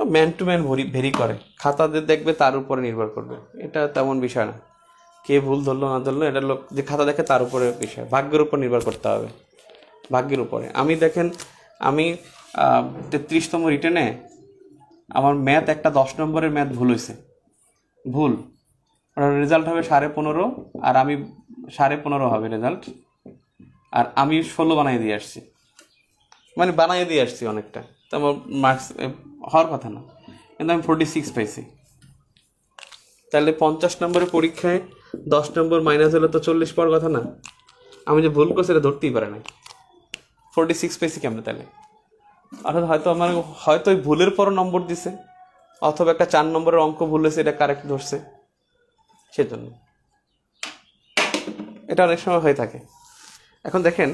ম্যান টু ম্যান ভেরি করে, খাতাদের দেখবে তার উপরে নির্ভর করবে, এটা তেমন বিষয় না। কে ভুল ধরলো না ধরলো এটা লোক যে খাতা দেখে তার উপরে বিষয়, ভাগ্যের উপর নির্ভর করতে হবে, ভাগ্যের উপরে। আমি দেখেন আমি তেত্রিশতম রিটেনে আমার ম্যাথ একটা দশ নম্বরের ম্যাথ ভুল হয়েছে, ভুল, রেজাল্ট হবে সাড়ে পনেরো আর আমি সাড়ে পনেরো হবে রেজাল্ট, আর আমি ষোলো বানিয়ে দিয়ে আসছি, মানে বানিয়ে দিয়ে আসছি অনেকটা, তো আমার মার্কস হওয়ার কথা না, কিন্তু আমি ফোর্টি সিক্স পাইছি। তাহলে পঞ্চাশ নম্বরের পরীক্ষায় দশ নম্বর মাইনাস হলে তো চল্লিশ পাওয়ার কথা না, আমি যে ভুল করছি এটা ধরতেই পারে না, ফোর্টি সিক্স পেয়েছি কেমন তাহলে? অর্থাৎ হয়তো আমার হয়তো ওই ভুলের পরও নম্বর দিছে, অথবা একটা চার নম্বরের অঙ্ক ভুল হয়েছে এটা কারেক্ট ধরছে, সেজন্য এটা অনেক সময় হয়ে থাকে। এখন দেখেন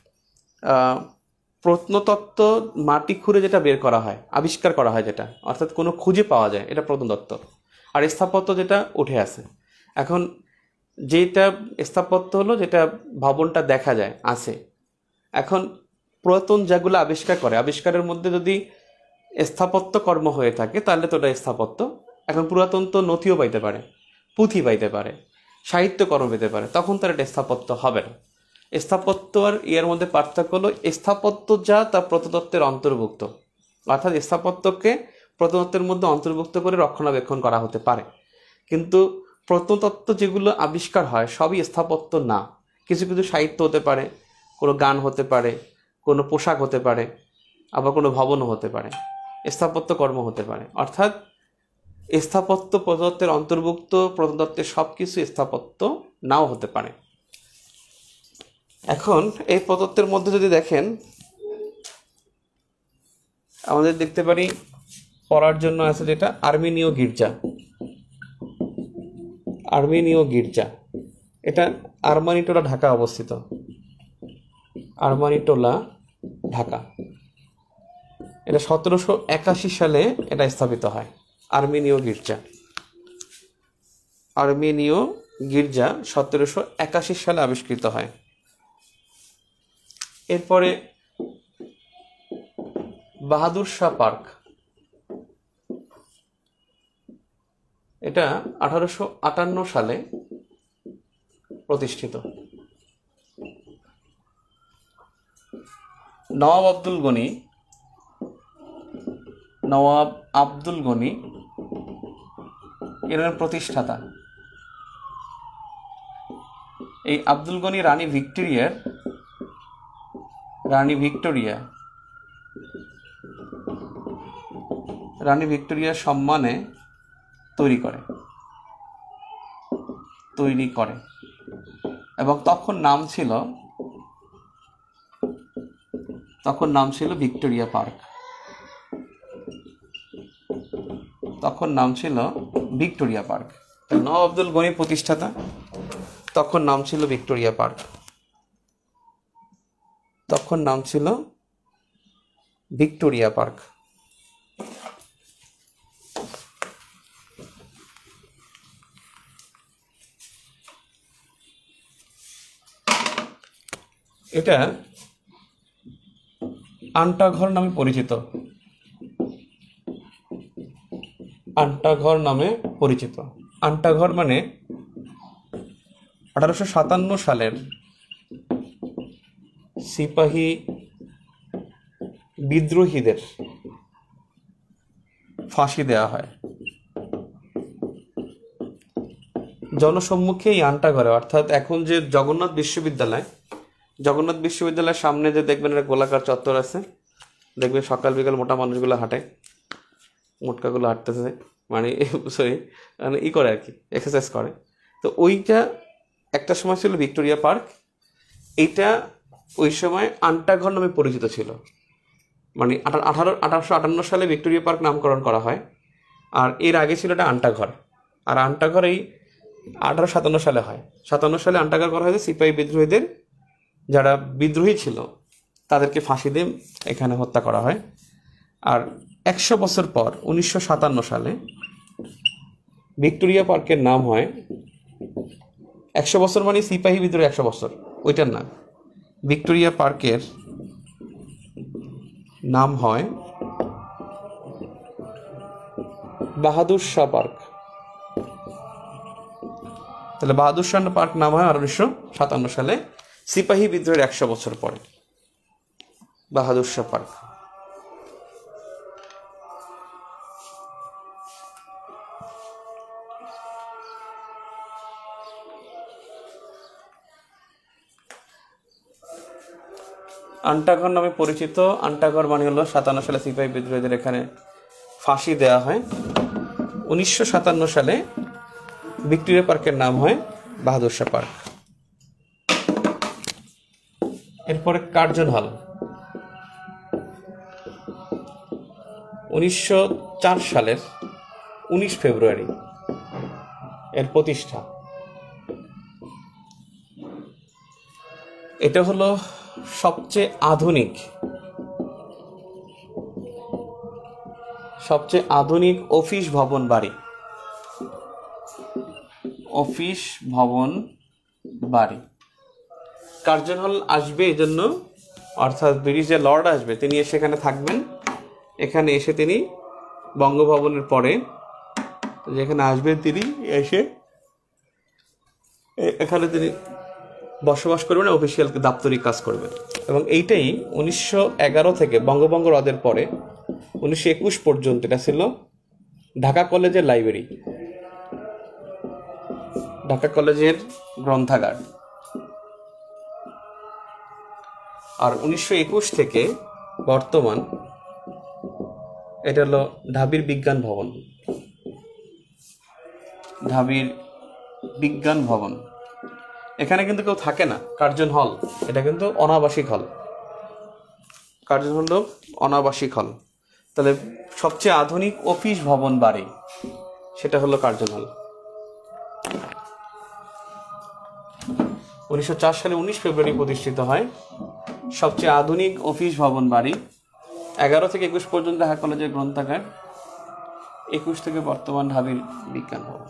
প্রত্নতত্ত্ব মাটি খুঁড়ে যেটা বের করা হয়, আবিষ্কার করা হয় যেটা, অর্থাৎ কোনো খুঁজে পাওয়া যায়, এটা প্রত্নতত্ত্ব। আর স্থাপত্য যেটা উঠে আসে। এখন যেটা স্থাপত্য হলো যেটা ভবনটা দেখা যায় আছে। এখন পুরাতন যেগুলো আবিষ্কার করে, আবিষ্কারের মধ্যে যদি স্থাপত্য কর্ম হয়ে থাকে তাহলে তো ওটা স্থাপত্য। এখন পুরাতন তো নথিও পাইতে পারে, পুঁথি পাইতে পারে, সাহিত্যকর্ম পেতে পারে, তখন তার এটা স্থাপত্য হবে না। স্থাপত্য আর এর মধ্যে পার্থক্য হলো স্থাপত্য যা তা প্রত্নতত্ত্বের অন্তর্ভুক্ত, অর্থাৎ স্থাপত্যকে প্রত্নতত্ত্বের মধ্যে অন্তর্ভুক্ত করে রক্ষণাবেক্ষণ করা হতে পারে। কিন্তু প্রত্নতত্ত্ব যেগুলো আবিষ্কার হয় সবই স্থাপত্য না। কিছু কিছু সাহিত্য হতে পারে, কোনো গান হতে পারে, কোনো পোশাক হতে পারে, আবার কোনো ভবনও হতে পারে, স্থাপত্য কর্ম হতে পারে। অর্থাৎ স্থাপত্য প্রত্নতত্ত্বের অন্তর্ভুক্ত, প্রত্নতত্ত্বের সব কিছু স্থাপত্য নাও হতে পারে। এখন এই প্রত্নতত্ত্বের মধ্যে যদি দেখেন আমাদের দেখতে পারি পড়ার জন্য আছে যেটা আর্মেনীয় গির্জা। আর্মেনীয় গির্জা এটা আরমানিটোলা ঢাকা অবস্থিত, আরমানিটোলা ঢাকা। এটা সতেরোশো একাশি সালে এটা স্থাপিত হয়, আর্মেনীয় গির্জা। আর্মেনীয় গির্জা সতেরোশো একাশি সালে আবিষ্কৃত হয়। এরপরে বাহাদুর শাহ পার্ক, এটা আঠারোশো আটান্ন সালে প্রতিষ্ঠিত। নওয়াব আব্দুল গনি, নওয়াব আব্দুল গনি এর প্রতিষ্ঠাতা। এই আব্দুল গনি রানী ভিক্টোরিয়ার রানী ভিক্টোরিয়া রানী ভিক্টোরিয়ার সম্মানে তৈরি করে তৈরি করে এবং তখন নাম ছিল তখন নাম ছিল ভিক্টোরিয়া পার্ক। তখন নাম ছিল ভিক্টোরিয়া পার্ক। নওয়াব আব্দুল গনি প্রতিষ্ঠাতা, তখন নাম ছিল ভিক্টোরিয়া পার্ক। তখন নাম ছিল ভিক্টোরিয়া পার্ক। এটা আন্টাঘর নামে পরিচিত, আন্টাঘর নামে পরিচিত। আন্টাঘর মানে আঠারোশো সাতান্ন সালের সিপাহী বিদ্রোহীদের ফাঁসি দেওয়া হয় জনসম্মুখে এই আন্টাঘরে। অর্থাৎ এখন যে জগন্নাথ বিশ্ববিদ্যালয়, জগন্নাথ বিশ্ববিদ্যালয়ের সামনে যে দেখবেন একটা গোলাকার চত্বর আছে, দেখবেন সকাল বিকাল মোটা মানুষগুলো হাঁটে, মোটকাগুলো হাঁটতেছে, মানে সরি মানে ই করে আর কি, এক্সারসাইজ করে। তো ওইটা একটা সময় ছিল ভিক্টোরিয়া পার্ক। এইটা ওই সময় আন্টাঘর নামে পরিচিত ছিল। মানে আঠারো আঠারোশো আটান্ন সালে ভিক্টোরিয়া পার্ক নামকরণ করা হয়, আর এর আগে ছিল এটা আন্টাঘর। আর আন্টাঘর এই আঠারো সাতান্ন সালে হয়। সাতান্ন সালে আন্টাঘর করা হয়েছে সিপাহী বিদ্রোহীদের, যারা বিদ্রোহী ছিল তাদেরকে ফাঁসি দিয়ে এখানে হত্যা করা হয়। আর একশো বছর পর উনিশশো সাতান্ন সালে ভিক্টোরিয়া পার্কের নাম হয়, একশো বছর মানে সিপাহী বিদ্রোহ একশো বছর, ওইটার নাম ভিক্টোরিয়া পার্কের নাম হয় বাহাদুর শাহ পার্ক। তাহলে বাহাদুর শাহ পার্ক নাম হয় উনিশশো সাতান্ন সালে, সিপাহী বিদ্রোহের একশো বছর পরে বাহাদুর শাহ পার্ক। আন্টাঘর নামে পরিচিত, আন্টাঘর মানে হলো সাতান্ন সালে সিপাহী বিদ্রোহীদের এখানে ফাঁসি দেওয়া হয়। উনিশশো সাতান্ন সালে ভিক্টোরিয়া পার্কের নাম হয় বাহাদুর শাহ পার্ক। এরপরে কার্জন হল, উনিশশো চার সালের উনিশ ফেব্রুয়ারি এর প্রতিষ্ঠা। এটা হলো সবচেয়ে আধুনিক সবচেয়ে আধুনিক অফিস ভবন বাড়ি অফিস ভবন বাড়ি কার্জন হল আসবে এই জন্য, অর্থাৎ ব্রিটিশ যে লর্ড আসবে তিনি সেখানে থাকবেন। এখানে এসে তিনি বঙ্গভবনের পরে যেখানে আসবেন তিনি এসে এখানে তিনি বসবাস করবেন, অফিসিয়াল দাপ্তরিক কাজ করবেন। এবং এইটাই উনিশশো এগারো থেকে বঙ্গভঙ্গ রদের পরে উনিশশো একুশ পর্যন্ত এটা ছিল ঢাকা কলেজের লাইব্রেরি, ঢাকা কলেজের গ্রন্থাগার। আর উনিশশো একুশ থেকে বর্তমান এটা হলো ঢাবির বিজ্ঞান ভবন, ঢাবির বিজ্ঞান ভবন। এখানে কিন্তু কেউ থাকে না, কার্জন হল এটা কিন্তু অনাবাসিক হল, কার্জন হল অনাবাসিক হল। তাহলে সবচেয়ে আধুনিক অফিস ভবন বাড়ি সেটা হলো কার্জন হল। উনিশশো চার সালে উনিশ ফেব্রুয়ারি প্রতিষ্ঠিত হয় সবচেয়ে আধুনিক অফিস ভবন বাড়ি। এগারো থেকে একুশ পর্যন্ত ঢাকা কলেজের গ্রন্থাগার, একুশ থেকে বর্তমান ঢাবির বিজ্ঞান ভবন।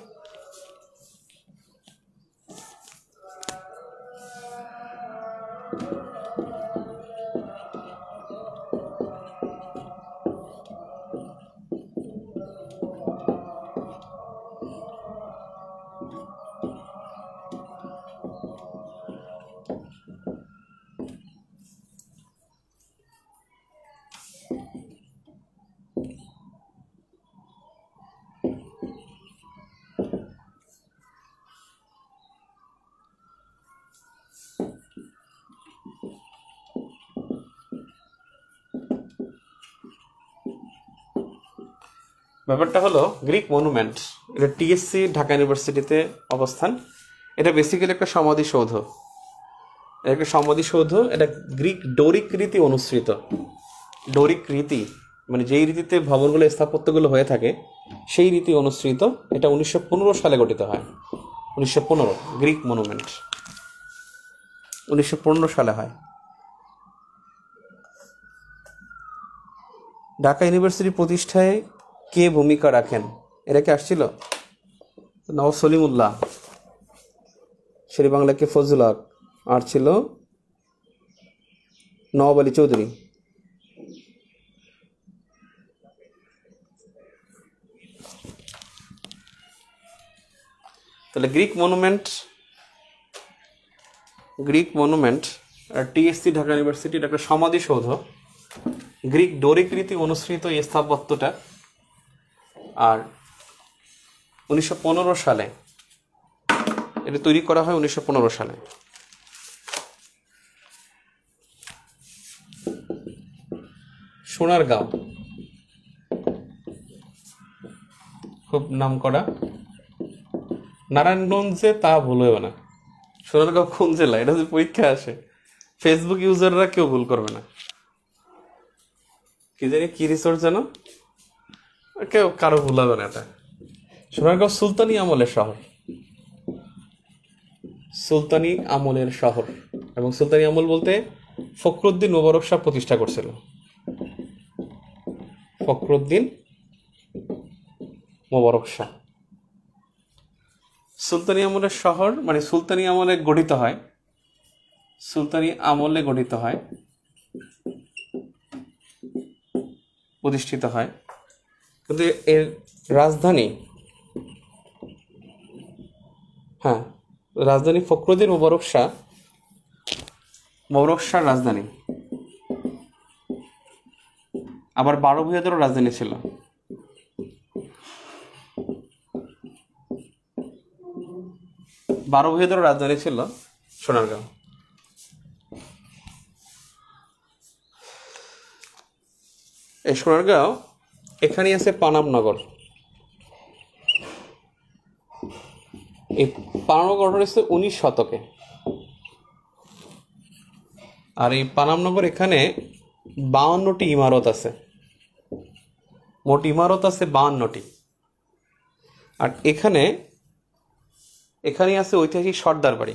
ব্যাপারটা হলো গ্রিক মনুমেন্ট, এটা টিএসসি ঢাকা ইউনিভার্সিটিতে অবস্থান। এটা বেসিক্যালি একটা সমাধিসৌধ, একটা সমাধিসৌধ। এটা গ্রিক ডোরিক রীতি অনুসৃত, ডোরিক রীতি মানে যেই রীতিতে ভবনগুলো স্থাপত্যগুলো হয়ে থাকে সেই রীতি অনুসৃত। এটা উনিশশো পনেরো সালে গঠিত হয়, উনিশশো পনেরো গ্রিক মনুমেন্ট উনিশশো পনেরো সালে হয়। ঢাকা ইউনিভার্সিটি প্রতিষ্ঠায় কে ভূমিকা রাখেন? এরা কি আসছিল? নওয়াব সলিমুল্লাহ, শেরেবাংলা কে ফজল হক, আর ছিল নওয়াব আলী চৌধুরী। তাহলে গ্রিক মনুমেন্ট গ্রিক মনুমেন্ট আর টিএসসি ঢাকা ইউনিভার্সিটির একটা সমাধিসৌধ, গ্রিক ডোরিক রীতি অনুসৃত এই স্থাপত্যটা। আর উনিশশো পনেরো সালে এটা তৈরি করা হয়, উনিশশো পনেরো সালে। সোনারগাঁও খুব নাম করা, নারায়ণগঞ্জে তা ভুল হবে না। সোনারগাঁও কোন জেলা? এটা যদি পরীক্ষা আসে ফেসবুক ইউজাররা কেউ ভুল করবে না। কি জানি কি রিসোর্স যেন, কেউ কারো ভুল হবে না। এটা সোনারগাঁও সুলতানি আমলের শহর, সুলতানি আমলের শহর। এবং সুলতানি আমল বলতে ফখরুদ্দিন মোবারক শাহ প্রতিষ্ঠা করছিল, ফখরুদ্দিন মোবারক শাহ। সুলতানি আমলের শহর মানে সুলতানি আমলে গঠিত হয়, সুলতানি আমলে গঠিত হয় প্রতিষ্ঠিত হয়। কিন্তু এর রাজধানী, হ্যাঁ রাজধানী ফখরুদ্দিন মোবারক শাহ, মোবারক শাহ রাজধানী। আবার বারো ভূঁইয়াদেরও রাজধানী ছিল। বারো ভূঁইয়াদেরও রাজধানী ছিল সোনারগাঁও। এই সোনারগাঁও এখানেই আছে পানামনগর। এই পানামনগর হচ্ছে উনিশ শতকে। আর এই পানামনগর এখানে বাউান্নটি ইমারত আছে, মোট ইমারত আছে বাউান্নটি। আর এখানে এখানেই আছে ঐতিহাসিক সর্দার বাড়ি।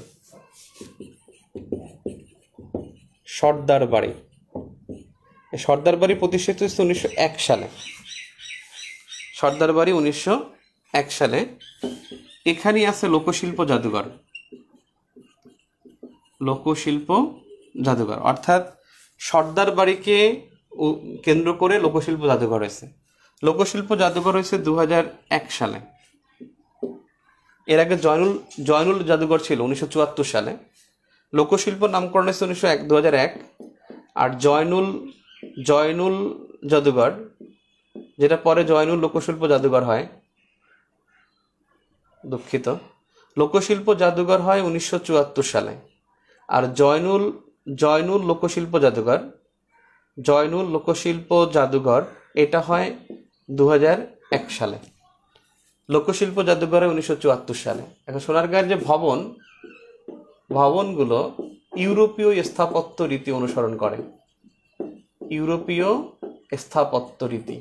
সর্দার বাড়ি সর্দার বাড়ি প্রতিষ্ঠিত হচ্ছে উনিশশো এক সালে। সর্দার বাড়ি উনিশশো এক সালে। এখানেই আছে লোকশিল্প জাদুঘর। লোকশিল্প জাদুঘর অর্থাৎ সর্দার বাড়িকে কেন্দ্র করে লোকশিল্প জাদুঘর হয়েছে। লোকশিল্প জাদুঘর হয়েছে দু হাজার এক সালে। এর আগে জয়নুল জয়নুল জাদুঘর ছিল উনিশশো চুয়াত্তর সালে। লোকশিল্প নামকরণ হয়েছে উনিশশো এক দু হাজার এক। আর জয়নুল জয়নুল জাদুঘর, যেটা পরে জয়নুল লোকশিল্প জাদুঘর হয়, দুঃখিত, লোকশিল্প জাদুঘর হয় উনিশশো চুয়াত্তর সালে। আর জয়নুল জয়নুল লোকশিল্প জাদুঘর জয়নুল লোকশিল্প জাদুঘর এটা হয় দু হাজার এক সালে। লোকশিল্প জাদুঘর হয় উনিশশো চুয়াত্তর সালে। এখন সোনারগাঁয়ের যে ভবন ভবনগুলো ইউরোপীয় স্থাপত্য রীতি অনুসরণ করে। ইউরোপীয় স্থাপত্য রীতি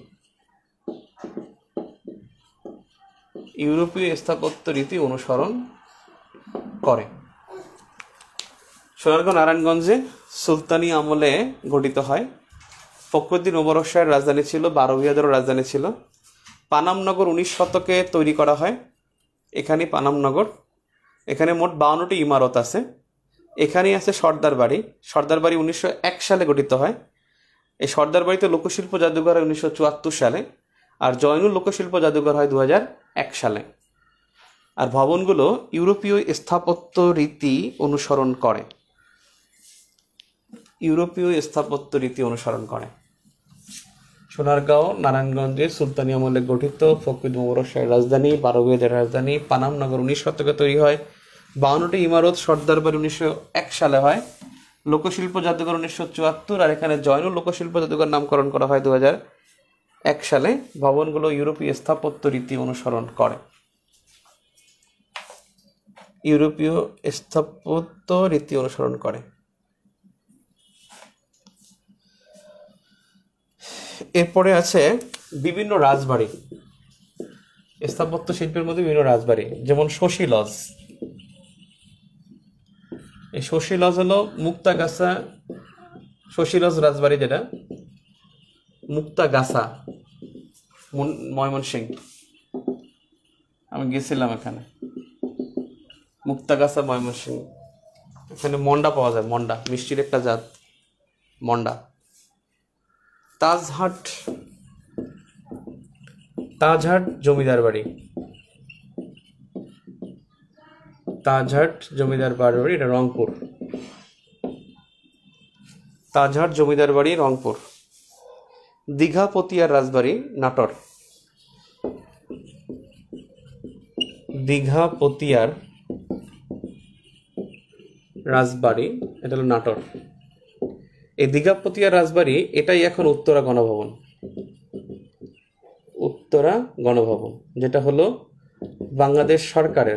ইউরোপীয় স্থাপত্য রীতি অনুসরণ করে। সোনারগাঁও নারায়ণগঞ্জে সুলতানি আমলে গঠিত হয়। ফখরুদ্দিন মোবারক শাহের রাজধানী ছিল, বারো ভূঁইয়াদেরও রাজধানী ছিল। পানামনগর উনিশ শতকে তৈরি করা হয়। এখানে পানামনগর, এখানে মোট বাউন্নটি ইমারত আছে। এখানেই আছে সর্দার বাড়ি। সর্দার বাড়ি উনিশশো এক সালে গঠিত হয়। এই সর্দার বাড়িতে লোকশিল্প জাদুঘর হয় উনিশশো চুয়াত্তর সালে। আর জয়নুল লোকশিল্প জাদুঘর হয় দু হাজার এক সালে। আর ভবনগুলো ইউরোপীয় স্থাপত্য রীতি অনুসরণ করে। ইউরোপীয় স্থাপত্য রীতি অনুসরণ করে। সোনারগাঁও নারায়ণগঞ্জে সুলতানি আমলে গঠিত, ফখরুদ্দিন মোবারক শাহের রাজধানী, বারো ভূঁইয়াদের রাজধানী। পানামনগর উনিশ শতকে তৈরি হয়। বাউন্নটি ইমারত সর্দার বাড়ি উনিশশো এক সালে হয়। লোকশিল্প জাদুঘর উনিশশো চুয়াত্তর। আর এখানে জয়নুল লোকশিল্প জাদুঘর নামকরণ করা হয় দু হাজার এক সালে। ভবনগুলো ইউরোপীয় স্থাপত্য রীতি অনুসরণ করে। ইউরোপীয় স্থাপত্য রীতি অনুসরণ করে। এরপরে আছে বিভিন্ন রাজবাড়ি। স্থাপত্য শিল্পের মধ্যে বিভিন্ন রাজবাড়ি, যেমন শশী লজ। এই শশী লজ হলো মুক্তাগাছা শশী লজ রাজবাড়ি, যেটা মুক্তাগাছা ময়মনসিংহ। আমি গেছিলাম এখানে, মুক্তাগাছা ময়মনসিংহ। এখানে মন্ডা পাওয়া যায়, মন্ডা মিষ্টির একটা জাত, মন্ডা। তাজহাট তাজহাট জমিদার বাড়ি তাজহাট জমিদার বাড়ি এটা রংপুর। তাজহাট জমিদার বাড়ি রংপুর। দীঘা পতিয়ার রাজবাড়ি নাটোর। দীঘা পতিয়ার রাজবাড়ি এটা হলো নাটোর। এই দীঘা পতিয়ার রাজবাড়ি এটাই এখন উত্তরা গণভবন। উত্তরা গণভবন, যেটা হলো বাংলাদেশ সরকারের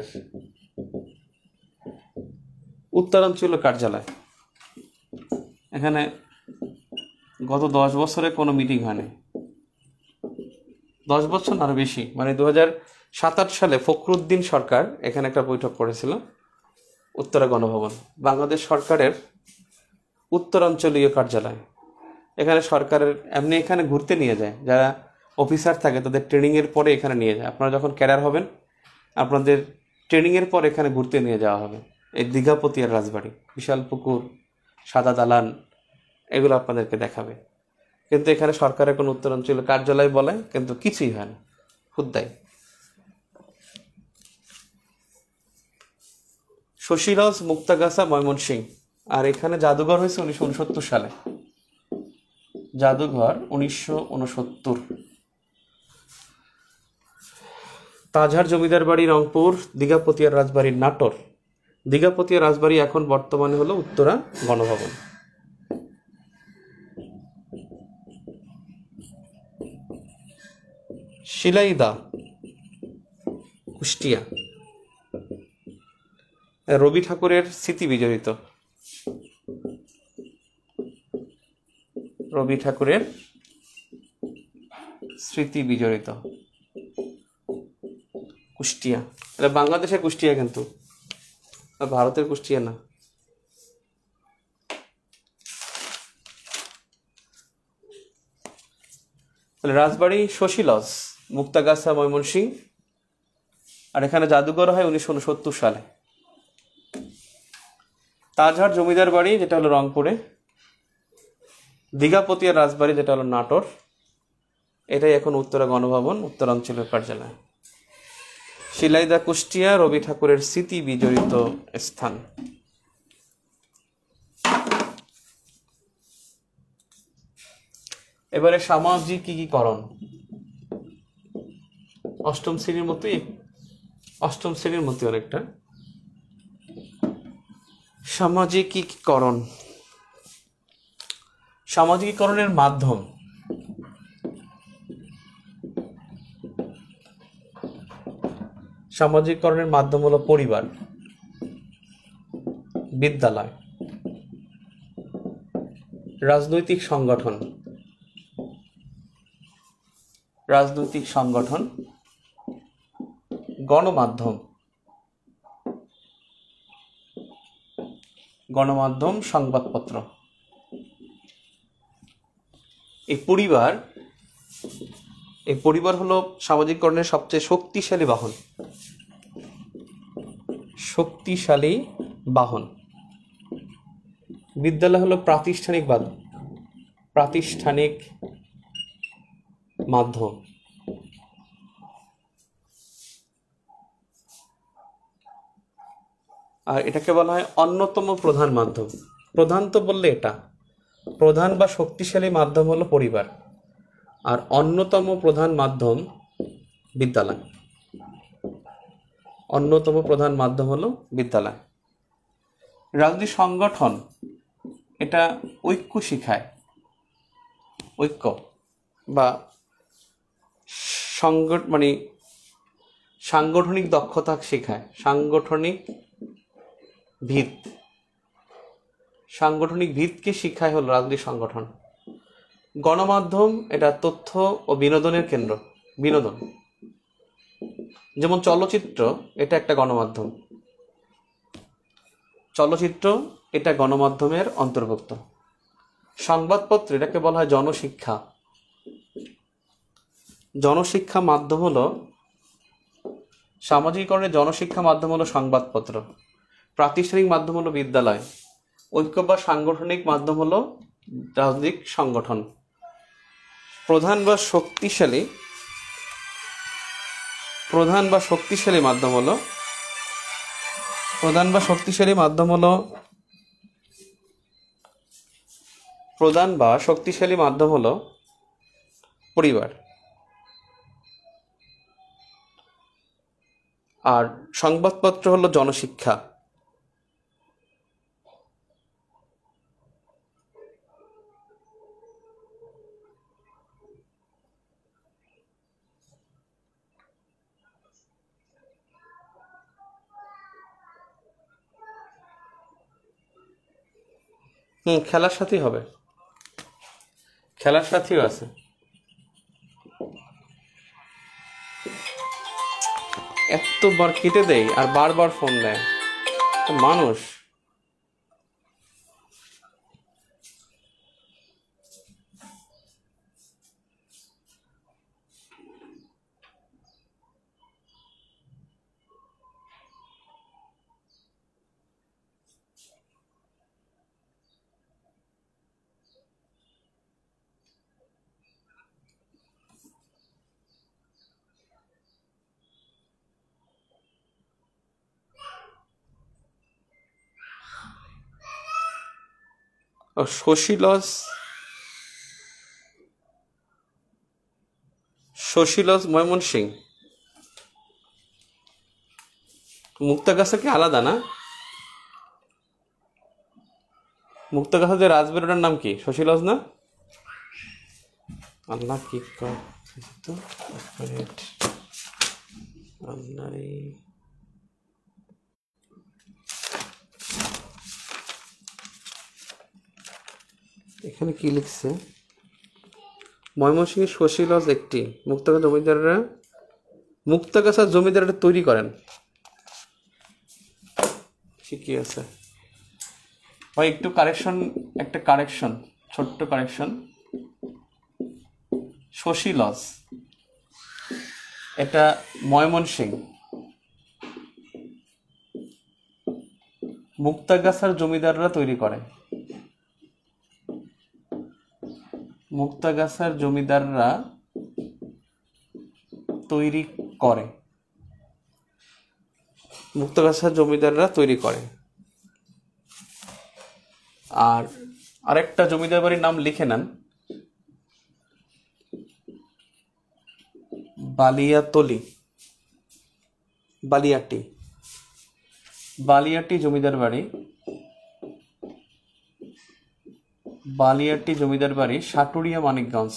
উত্তরাঞ্চলীয় কার্যালয়। এখানে গত দশ বছরে কোনো মিটিং হয়নি। দশ বছর আরো বেশি, মানে দু হাজার সাত আট সালে ফখরুদ্দিন সরকার এখানে একটা বৈঠক করেছিল। উত্তরা গণভবন বাংলাদেশ সরকারের উত্তরাঞ্চলীয় কার্যালয়। এখানে সরকারের এমনি এখানে ঘুরতে নিয়ে যায়, যারা অফিসার থাকে তাদের ট্রেনিংয়ের পরে এখানে নিয়ে যায়। আপনারা যখন ক্যাডার হবেন আপনাদের ট্রেনিংয়ের পর এখানে ঘুরতে নিয়ে যাওয়া হবে। এই দীঘা পতিয়ার রাজবাড়ি, বিশাল পুকুর, সাদা দালান, এগুলো আপনাদেরকে দেখাবে। কিন্তু এখানে সরকারের কোনো উত্তরাঞ্চলীয় কার্যালয় বলে কিন্তু কিছুই হয় না। খুদ্দাই। শশীলজ, মুক্তাগাছা, ময়মনসিংহ। আর এখানে জাদুঘর হয়েছে উনিশশো উনসত্তর সালে। জাদুঘর উনিশশো উনসত্তর। তাজহার জমিদার বাড়ি রংপুর, দিঘাপতিয়ার রাজবাড়ির নাটোর। দিঘাপতিয়ার রাজবাড়ি এখন বর্তমানে হলো উত্তরা গণভবন। শিলাইদা কুষ্টিয়া। রবি ঠাকুরের স্মৃতি বিজড়িত। রবি ঠাকুরের স্মৃতি বিজড়িত কুষ্টিয়া। এটা বাংলাদেশের কুষ্টিয়া, কিন্তু ভারতের কুষ্টিয়া না। রাজবাড়ি শশীলজ, মুক্তাগাছা, ময়মনসিংহ। আর এখানে জাদুঘর হয় উনিশশো উনসত্তর সালে। তাজহার জমিদার বাড়ি যেটা হলো রংপুরে, দিঘাপতিয়ার রাজবাড়ি যেটা হলো নাটোর। এটাই এখন উত্তরা গণভবন, উত্তরাঞ্চলের কার্যালয়। শিলাইদা কুষ্টিয়া, রবি ঠাকুরের স্মৃতি বিজড়িত স্থান। এবারে সামাজিকীকরণ অষ্টম শ্রেণীর মতোই, অষ্টম শ্রেণীর মতো অনেকটা। সামাজিকীকরণ, সামাজিকীকরণের মাধ্যম। সামাজিকীকরণের মাধ্যম হলো পরিবার, বিদ্যালয়, রাজনৈতিক সংগঠন, রাজনৈতিক সংগঠন, গণমাধ্যম, গণমাধ্যম, সংবাদপত্র। এই পরিবার, এই পরিবার হলো সামাজিককরণের সবচেয়ে শক্তিশালী বাহন, শক্তিশালী বাহন। বিদ্যালয় হলো প্রাতিষ্ঠানিক বাদ প্রাতিষ্ঠানিক মাধ্যম। আর এটাকে বলা হয় অন্যতম প্রধান মাধ্যম। প্রধান তো বললে এটা, প্রধান বা শক্তিশালী মাধ্যম হলো পরিবার, আর অন্যতম প্রধান মাধ্যম বিদ্যালয়। অন্যতম প্রধান মাধ্যম হলো বিদ্যালয়। রাজনৈতিক সংগঠন এটা ঐক্য শিখায়, ঐক্য বা সংগঠ মানে সাংগঠনিক দক্ষতা শেখায়, সাংগঠনিক ভিত, সাংগঠনিক ভিতকে শিক্ষায় হলো রাজনৈতিক সংগঠন। গণমাধ্যম এটা তথ্য ও বিনোদনের কেন্দ্র, বিনোদন। যেমন চলচ্চিত্র এটা একটা গণমাধ্যম, চলচ্চিত্র এটা গণমাধ্যমের অন্তর্ভুক্ত। সংবাদপত্র এটাকে বলা হয় জনশিক্ষা। জনশিক্ষা মাধ্যম হলো, সামাজিকীকরণের জনশিক্ষা মাধ্যম হলো সংবাদপত্র। প্রাতিষ্ঠানিক মাধ্যম হলো বিদ্যালয়। ঐক্য বা সাংগঠনিক মাধ্যম হলো রাজনৈতিক সংগঠন। প্রধান বা শক্তিশালী প্রধান বা শক্তিশালী মাধ্যম হলো প্রধান বা শক্তিশালী মাধ্যম হলো প্রধান বা শক্তিশালী মাধ্যম হলো পরিবার। আর সংবাদপত্র হলো জনশিক্ষা। হুম খেলার সাথেই হবে, খেলার সাথেও আছে। এতবার কেটে দেয় আর বারবার ফোন দেয় মানুষ। ও শশী লজ, শশী লজ ময়মনসিং। মুক্তাগাছা কি আলাদা না? মুক্তাগাছা যে রাজবেরোটার নাম কি? শশী লজ না? আল্লাহ কি তো এখানে কি লিখছে? ময়মনসিংহের শশী লজ একটি। মুক্তাগাছা জমিদাররা মুক্তাগাছা জমিদাররা তৈরি করেন। ঠিকই আছে ভাই। একটু কারেকশন, একটা কারেকশন, ছোট্ট কারেকশন। শশী লজ এটা ময়মনসিংহ, মুক্তাগাছার জমিদাররা তৈরি করে। মুক্তাগাছার জমিদাররা তৈরি করে মুক্তাগাছার জমিদাররা তৈরি করে। আর আরেকটা জমিদার বাড়ির নাম লিখে নেন, বালিয়াতলি, বালিয়াটি, বালিয়াটি জমিদার বাড়ি, বালিয়াটি জমিদার বাড়ি সাটুরিয়া মানিকগঞ্জ।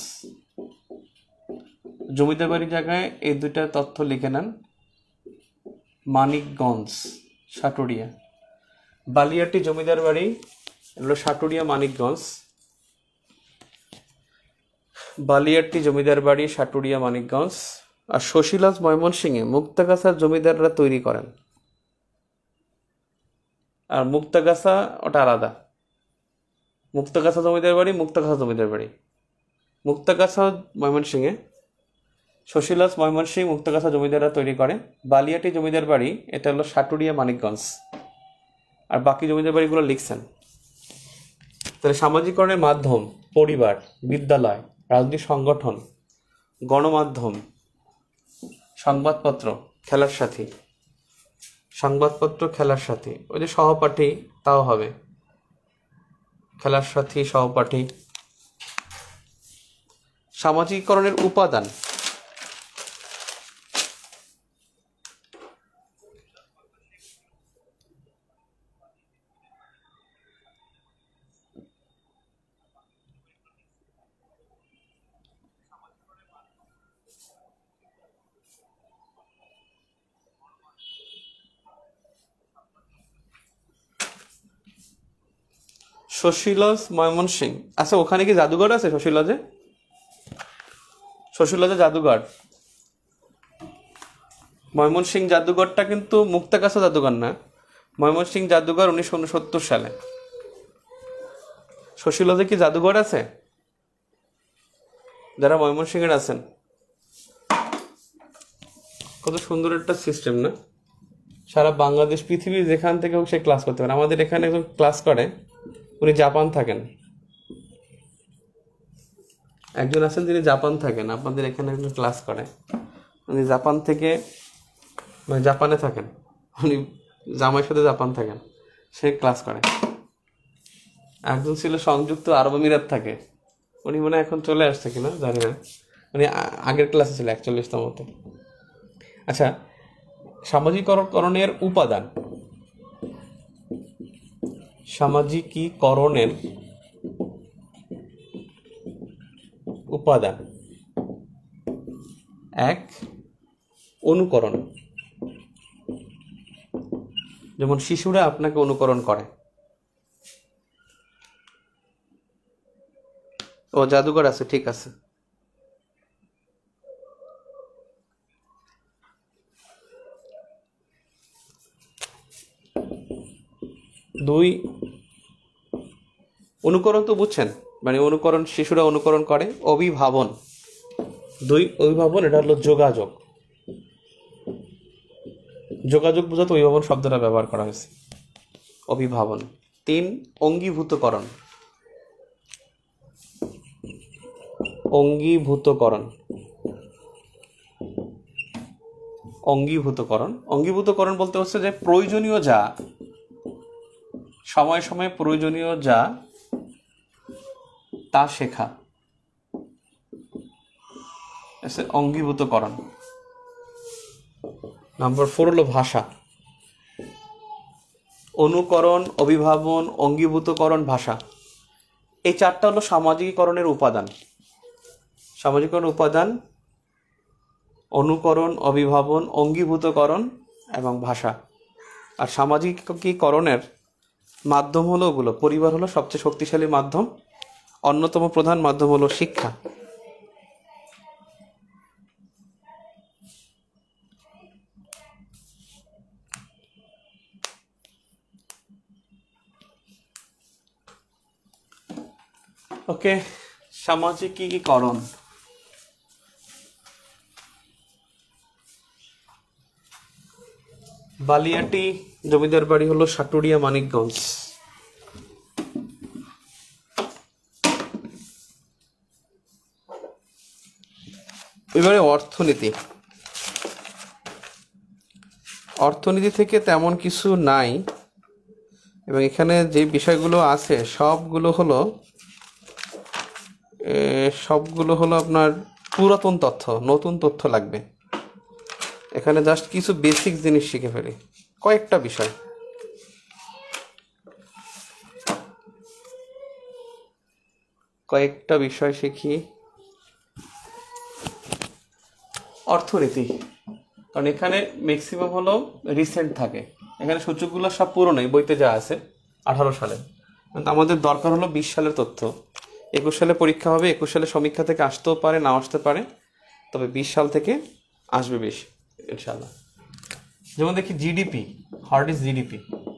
জমিদার বাড়ির জায়গায় এই দুইটা তথ্য লিখে নেন, মানিকগঞ্জ, সাটুরিয়া। বালিয়াটি জমিদার বাড়ি হলো সাটুরিয়া মানিকগঞ্জ, বালিয়াটি জমিদার বাড়ি সাটুরিয়া মানিকগঞ্জ। আর শশী লজ ময়মনসিংহে মুক্তাগাছার জমিদাররা তৈরি করেন। আর মুক্তাগাছা ওটা আলাদা, মুক্তাগাছা জমিদার বাড়ি, মুক্তাগাছা জমিদার বাড়ি। মুক্তাগাছা ময়মনসিংহে, শশী লজ ময়মনসিংহ মুক্তাগাছা জমিদাররা তৈরি করে। বালিয়াটি জমিদার বাড়ি এটা হলো সাটুরিয়া মানিকগঞ্জ। আর বাকি জমিদার বাড়িগুলো লিখছেন। তাহলে সামাজিকরণের মাধ্যম পরিবার, বিদ্যালয়, রাজনৈতিক সংগঠন, গণমাধ্যম, সংবাদপত্র, খেলার সাথী, সংবাদপত্র, খেলার সাথী। ওই যে সহপাঠী, তাও হবে খেলার সাথী, সহপাঠী। সামাজিকরণের উপাদান শশী লজ ময়মনসিংহ। আচ্ছা, ওখানে কি জাদুঘর আছে? শশী লজে, শশী লজে জাদুঘর, ময়মনসিংহ জাদুঘরটা কিন্তু মুক্তাগাছা জাদুঘর না। ময়মনসিংহ জাদুঘর উনিশশো উনসত্তর সালে। শশী লজে কি জাদুঘর আছে? যারা ময়মনসিংহের আছেন, কত সুন্দর একটা সিস্টেম না? সারা বাংলাদেশ, পৃথিবীর যেখান থেকে হোক সে ক্লাস করতে পারে। আমাদের এখানে একজন ক্লাস করে, উনি জাপান থাকেন। একজন আছেন যিনি জাপান থাকেন, আপনাদের এখানে একজন ক্লাস করে, উনি জাপান থেকে, মানে জাপানে থাকেন, উনি জামাইয়ের সাথে জাপান থাকেন, সে ক্লাস করে। একজন ছিল সংযুক্ত আরব আমিরাত থাকে, উনি মনে এখন চলে আসছে কিনা জানি না, উনি আগের ক্লাসে ছিল একচল্লিশতমতে। আচ্ছা, সামাজিকরণের উপাদান, সামাজিকীকরণের উপাদান এক, অনুকরণ। যেমন শিশুরা আপনাকে অনুকরণ করে। ও জাদুঘর আছে, ঠিক আছে। দুই, অনুকরণ তো বুঝছেন, মানে অনুকরণ, শিশুরা অনুকরণ করে। অভিভাবন, দুই, অভিভাবন এটা হলো যোগাযোগ। যোগাযোগ বোঝাতে অভিভাবন শব্দটা ব্যবহার করা হয়েছে, অভিভাবন। তিন, অঙ্গীভূতকরণ, অঙ্গীভূতকরণ, অঙ্গীভূতকরণ। অঙ্গীভূতকরণ বলতে হচ্ছে যে প্রয়োজনীয় যা, সময় সময়ে প্রয়োজনীয় যা তা শেখা, অঙ্গীভূতকরণ। নাম্বার ফোর হলো ভাষা, অনুকরণ, অভিভাবন, অঙ্গীভূতকরণ, ভাষা। এই চারটা হলো সামাজিকীকরণের উপাদান। সামাজিকরণ উপাদান অনুকরণ, অভিভাবন, অঙ্গীভূতকরণ এবং ভাষা। আর সামাজিকীকরণের মাধ্যম হলো ওগুলো। পরিবার হলো সবচেয়ে শক্তিশালী মাধ্যম, অন্যতম প্রধান মাধ্যম হলো শিক্ষা। ওকে, সামাজিকীকরণ। বালিয়াটি জমিদার বাড়ি হলো সাটুরিয়া, মানিকগঞ্জ। এবারে অর্থনীতি। অর্থনীতি থেকে তেমন কিছু নাই, এবং এখানে যে বিষয়গুলো আছে সবগুলো হলো সবগুলো হলো আপনার পুরাতন তথ্য, নতুন তথ্য লাগবে। এখানে জাস্ট কিছু বেসিক জিনিস শিখে ফেলি, কয়েকটা বিষয়। কয়েকটা বিষয় শিখি। অর্থনীতি, কারণ এখানে ম্যাক্সিমাম হলো রিসেন্ট থাকে। এখানে সূচকগুলো সব পুরনো, বইতে যা আছে আঠারো সালে, কিন্তু আমাদের দরকার হলো বিশ সালের তথ্য। একুশ সালে পরীক্ষা হবে, একুশ সালে সমীক্ষা থেকে আসতেও পারে, নাও আসতে পারে, তবে বিশ সাল থেকে আসবে বেশি ইনশাল্লাহ। যেমন দেখি জিডিপি, হোয়াট ইজ জিডিপি,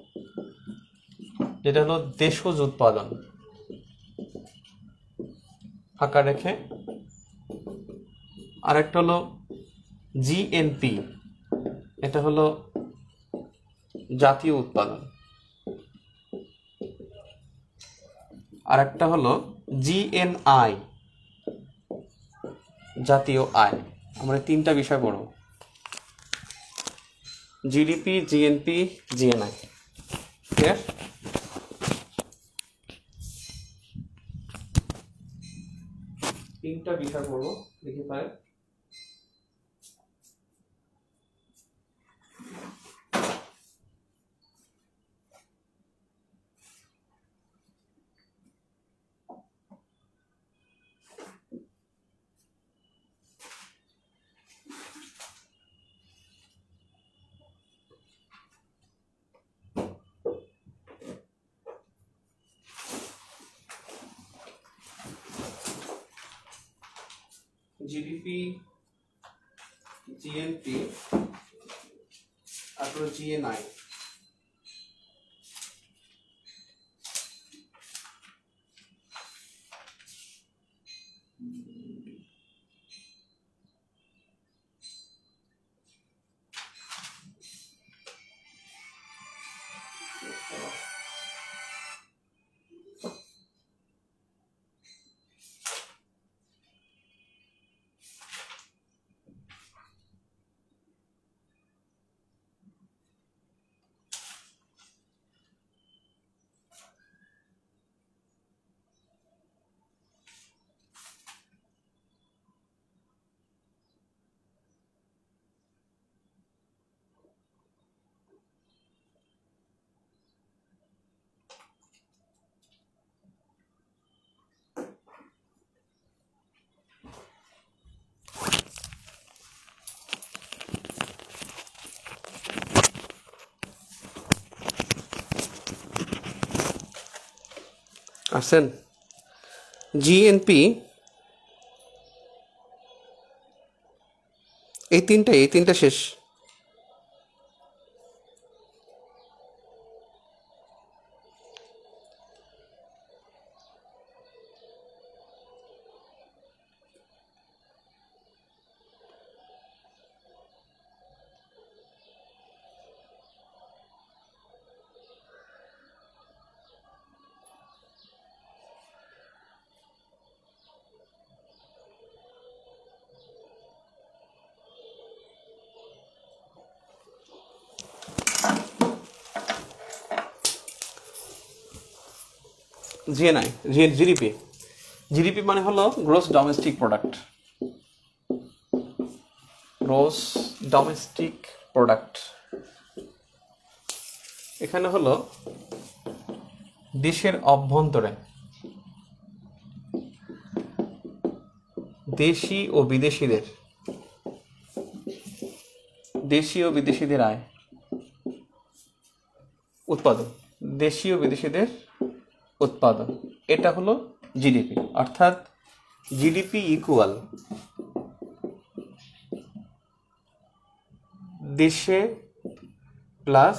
যেটা হলো দেশজ উৎপাদন, ফাঁকা রেখে। আর একটা হলো জিএনপি, এটা হলো জাতীয় উৎপাদন। আর একটা হলো জিএনআই, জাতীয় আয়। আমরা তিনটা বিষয় পড়ব, জিডিপি, জিএনপি, জিএনআই। ক্লিয়ার? তিনটা বিষয় পড়ব, লিখে পায়। জিডিপি, জিএনপি, তারপর জিএনআই। আসেন, জিএনপি, এই তিনটা এই তিনটা শেষ। জিএনআই, জিডিপি, জিডিপি মানে হলো gross domestic product, gross domestic product. এখানে হলো দেশের অভ্যন্তরে দেশি ও বিদেশিদের দেশি ও বিদেশিদের আয় উৎপাদন, দেশি ও বিদেশিদের উৎপাদন, এটা হলো জিডিপি। অর্থাৎ জিডিপি ইকুয়াল দেশে প্লাস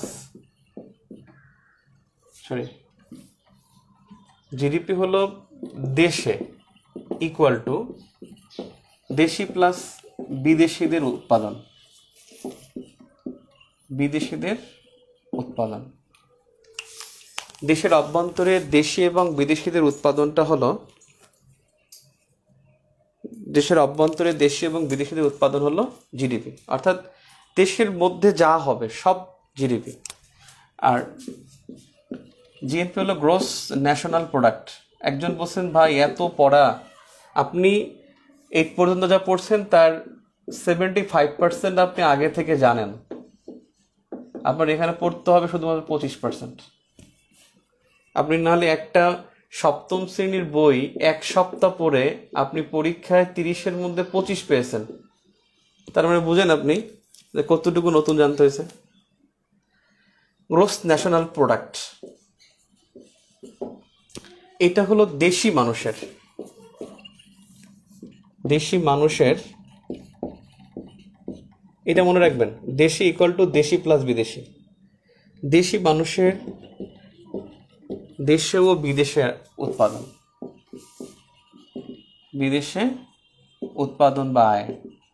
সরি জিডিপি হলো দেশে ইকুয়াল টু দেশি প্লাস বিদেশিদের উৎপাদন, বিদেশিদের উৎপাদন। দেশের অভ্যন্তরে দেশি এবং বিদেশিদের উৎপাদনটা হলো দেশের অভ্যন্তরে দেশি এবং বিদেশিদের উৎপাদন হলো জিডিপি। অর্থাৎ দেশের মধ্যে যা হবে সব জিডিপি। আর জিএনপি হলো গ্রোস ন্যাশনাল প্রোডাক্ট। একজন বলছেন ভাই এত পড়া, আপনি এইট পর্যন্ত যা পড়ছেন তার সেভেন্টি ফাইভ পার্সেন্ট আপনি আগে থেকে জানেন, আপনার এখানে পড়তে হবে শুধুমাত্র পঁচিশ পার্সেন্ট। আপনি নাহলে একটা সপ্তম শ্রেণীর বই এক সপ্তাহ পড়ে আপনি পরীক্ষায় তিরিশের মধ্যে পঁচিশ পেয়েছেন, তার মানে বুঝেন আপনি যে কতটুকু নতুন জানতে হয়েছে। গ্রোস ন্যাশনাল প্রোডাক্ট এটা হলো দেশি মানুষের দেশি মানুষের এটা মনে রাখবেন, দেশি ইকুয়াল টু দেশি প্লাস বিদেশি। দেশি মানুষের দেশে ও বিদেশে উৎপাদন, বিদেশে উৎপাদন বা আয়।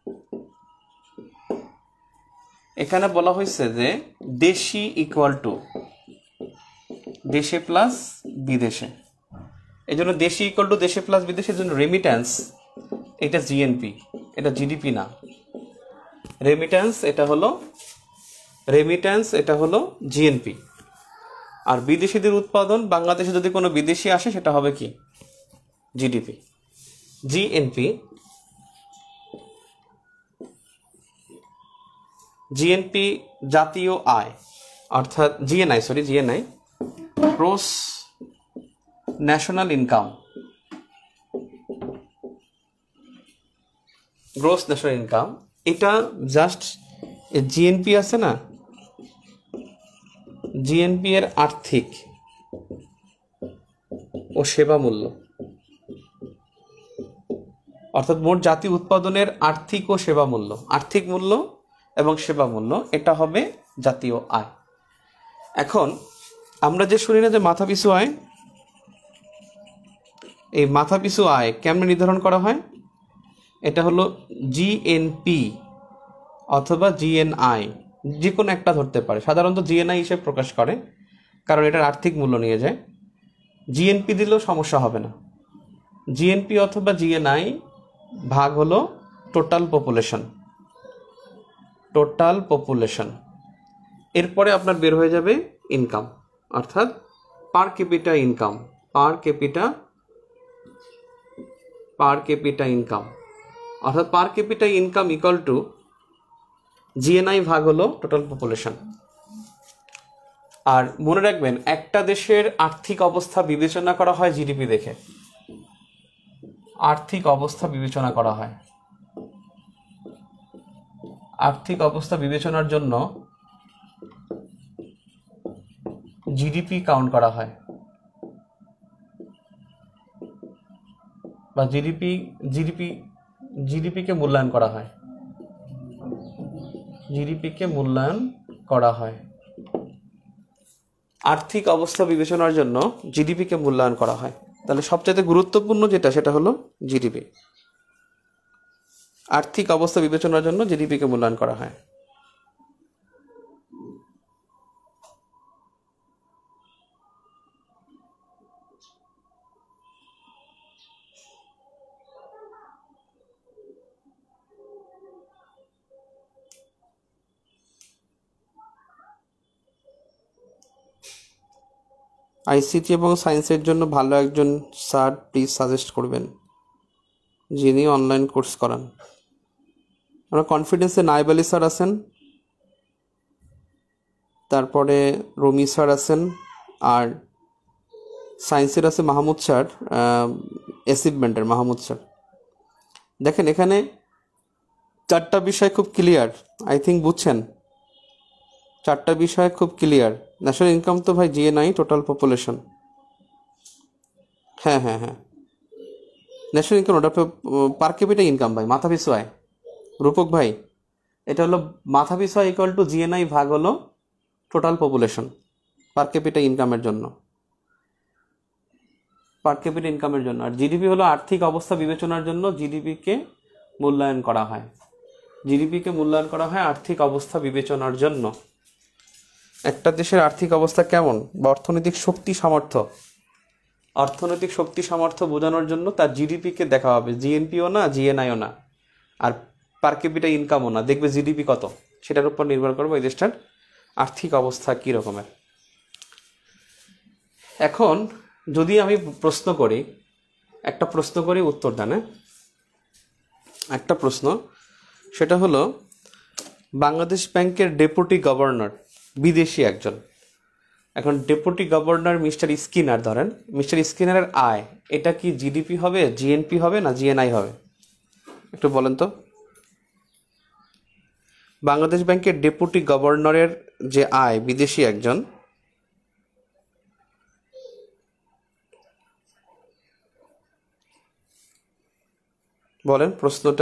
এখানে বলা হয়েছে যে দেশি ইকুয়াল টু দেশে প্লাস বিদেশে। এই জন্য দেশি ইকুয়াল টু দেশে প্লাস বিদেশের জন্য রেমিট্যান্স এটা জিএনপি, এটা জিডিপি না। রেমিট্যান্স এটা হলো রেমিট্যান্স এটা হলো জিএনপি। আর বিদেশিদের উৎপাদন, বাংলাদেশে যদি কোনো বিদেশি আসে সেটা হবে কি জিডিপি। জিএনপি জিএনপি জাতীয় আয়, অর্থাৎ GNI sorry GNI gross national income, gross national income. এটা জাস্ট জিএনপি আছে না, জিএনপি এর আর্থিক ও সেবা মূল্য, অর্থাৎ মোট জাতীয় উৎপাদনের আর্থিক ও সেবা মূল্য, আর্থিক মূল্য এবং সেবা মূল্য, এটা হবে জাতীয় আয়। এখন আমরা যে শুনি না যে মাথাপিছু আয়, এই মাথাপিছু আয় কেমনে নির্ধারণ করা হয়? এটা হলো জিএনপি অথবা জিএনআই, যে কোনো একটা ধরতে পারে। সাধারণত জিএনআই হিসেবে প্রকাশ করে, কারণ এটার আর্থিক মূল্য নিয়ে যায়। জিএনপি দিলেও সমস্যা হবে না। জিএনপি অথবা জিএনআই ভাগ হলো টোটাল পপুলেশন, টোটাল পপুলেশন। এরপরে আপনার বের হয়ে যাবে ইনকাম, অর্থাৎ per capita income, per capita per capita income, অর্থাৎ per capita income equal to GNI ভাগ হলো টোটাল পপুলেশন। আর মনে রাখবেন, একটা দেশের আর্থিক অবস্থা বিবেচনা করা হয় জিডিপি দেখে, আর্থিক অবস্থা বিবেচনা করা হয়। আর্থিক অবস্থা বিবেচনার জন্য জিডিপি কাউন্ট করা হয়, বা জিডিপি জিডিপি জিডিপিকে মূল্যায়ন করা হয়, জিডিপিকে মূল্যায়ন করা হয়। আর্থিক অবস্থা বিবেচনার জন্য জিডিপিকে মূল্যায়ন করা হয়। তাহলে সবচেয়ে গুরুত্বপূর্ণ যেটা সেটা হলো জিডিপি। আর্থিক অবস্থা বিবেচনার জন্য জিডিপিকে মূল্যায়ন করা হয়। আইসিটি এবং সায়েন্সের জন্য ভালো একজন স্যার প্লিজ সাজেস্ট করবেন যিনি অনলাইন কোর্স করান। আমরা কনফিডেন্সে নায়েব আলী স্যার আছেন, তারপরে রমি স্যার আছেন, আর সায়েন্সের আছে মাহমুদ স্যার, অ্যাচিভমেন্টের মাহমুদ স্যার। দেখেন এখানে চারটা বিষয় খুব ক্লিয়ার, আই থিঙ্ক বুঝছেন। চারটা বিষয় খুব ক্লিয়ার। ন্যাশনাল ইনকাম তো ভাই জিএনআই টোটাল পপুলেশন। হ্যাঁ হ্যাঁ হ্যাঁ ন্যাশনাল ইনকাম ওটা পার ক্যাপিটা ইনকাম ভাই, মাথা পিছু আয়। রূপক ভাই, এটা হলো মাথা পিছু আয় ইকুয়াল টু জিএনআই ভাগ হলো টোটাল পপুলেশন পার ক্যাপিটা ইনকামের জন্য, পার ক্যাপিটা ইনকামের জন্য। আর জিডিপি হলো আর্থিক অবস্থা বিবেচনার জন্য জিডিপিকে মূল্যায়ন করা হয়। জিডিপিকে মূল্যায়ন করা হয় আর্থিক অবস্থা বিবেচনার জন্য। একটা দেশের আর্থিক অবস্থা কেমন বা অর্থনৈতিক শক্তি সামর্থ্য, অর্থনৈতিক শক্তি সামর্থ্য বোঝানোর জন্য তার জিডিপিকে দেখা হবে, জিএনপিও না জিএনআইও না, আর পার ক্যাপিটা ইনকামও না। দেখবে জিডিপি কত, সেটার উপর নির্ভর করবে ওই দেশটার আর্থিক অবস্থা কী রকমের। এখন যদি আমি প্রশ্ন করি, একটা প্রশ্ন করি উত্তর দেন। একটা প্রশ্ন, সেটা হলো বাংলাদেশ ব্যাংকের ডেপুটি গভর্নর বিদেশি একজন। এখন ডেপুটি গভর্নর মিস্টার স্কিনার ধরেন, মিস্টার স্কিনারের আয় এটা কি জিডিপি হবে, জিএনপি হবে না জিএনআই হবে? একটু বলেন তো। বাংলাদেশ ব্যাংকের ডেপুটি গভর্নরের যে আয় বিদেশি একজন, বলেন প্রশ্নটা।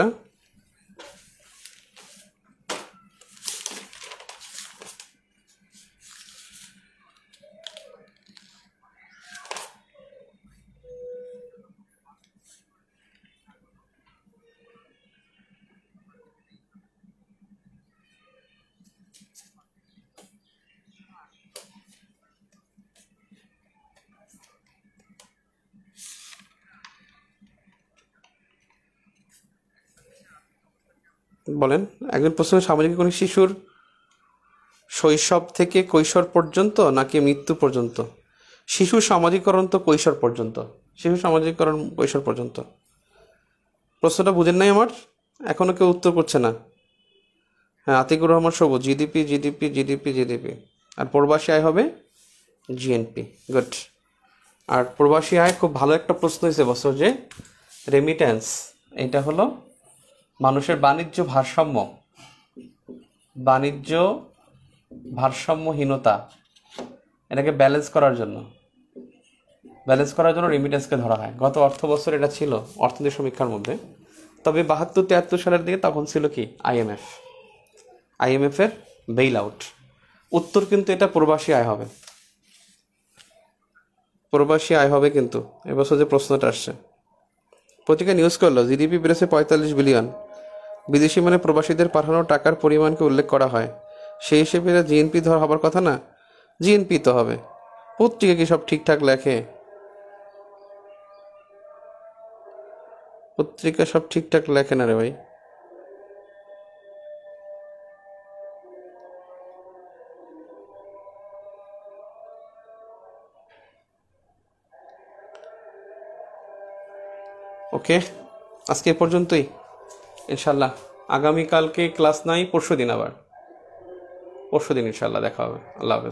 বলেন, একজন প্রশ্ন, সামাজিক কোনো শিশুর শৈশব থেকে কৈশোর পর্যন্ত নাকি মৃত্যু পর্যন্ত? শিশু সামাজিকরণ তো কৈশোর পর্যন্ত, শিশু সামাজিকরণ কৈশোর পর্যন্ত। প্রশ্নটা বুঝেন নাই আমার? এখনো কেউ উত্তর করছে না। হ্যাঁ, Atikur Rahman Sabuj, GDP GDP GDP GDP. আর প্রবাসী আয় হবে জিএনপি। গুড। আর প্রবাসী আয় খুব ভালো একটা প্রশ্ন হয়েছে বছর, যে রেমিটেন্স, এটা হলো মানুষের বাণিজ্য ভারসাম্য, বাণিজ্য ভারসাম্যহীনতা, এটাকে ব্যালেন্স করার জন্য, ব্যালেন্স করার জন্য রেমিটেন্সকে ধরা হয়। গত অর্থ বছর এটা ছিল অর্থনীতি সমীক্ষার মধ্যে। তবে বাহাত্তর তিয়াত্তর সালের দিকে তখন ছিল কি আইএমএফ, আইএমএফ এর বেইল আউট। উত্তর কিন্তু এটা প্রবাসী আয় হবে, প্রবাসী আয় হবে কিন্তু এবছর যে প্রশ্নটা আসছে। পত্রিকা নিউজ করলো জিডিপি বেড়েছে পঁয়তাল্লিশ বিলিয়ন, বিদেশি মানে প্রবাসীদের পাঠানো টাকার পরিমাণকে উল্লেখ করা হয়, সেই হিসেবে জিএনপি ধর হবার কথা না, জিএনপি তো হবে। পত্রিকা কি সব ঠিকঠাক লেখে? পত্রিকা সব ঠিকঠাক লেখে না রে ভাই। ওকে, আজকে এ পর্যন্তই ইনশাল্লাহ। আগামীকালকে ক্লাস নাই, পরশু দিন আবার, পরশু দিন ইনশাল্লাহ দেখা হবে। আল্লাহ হাফেজ।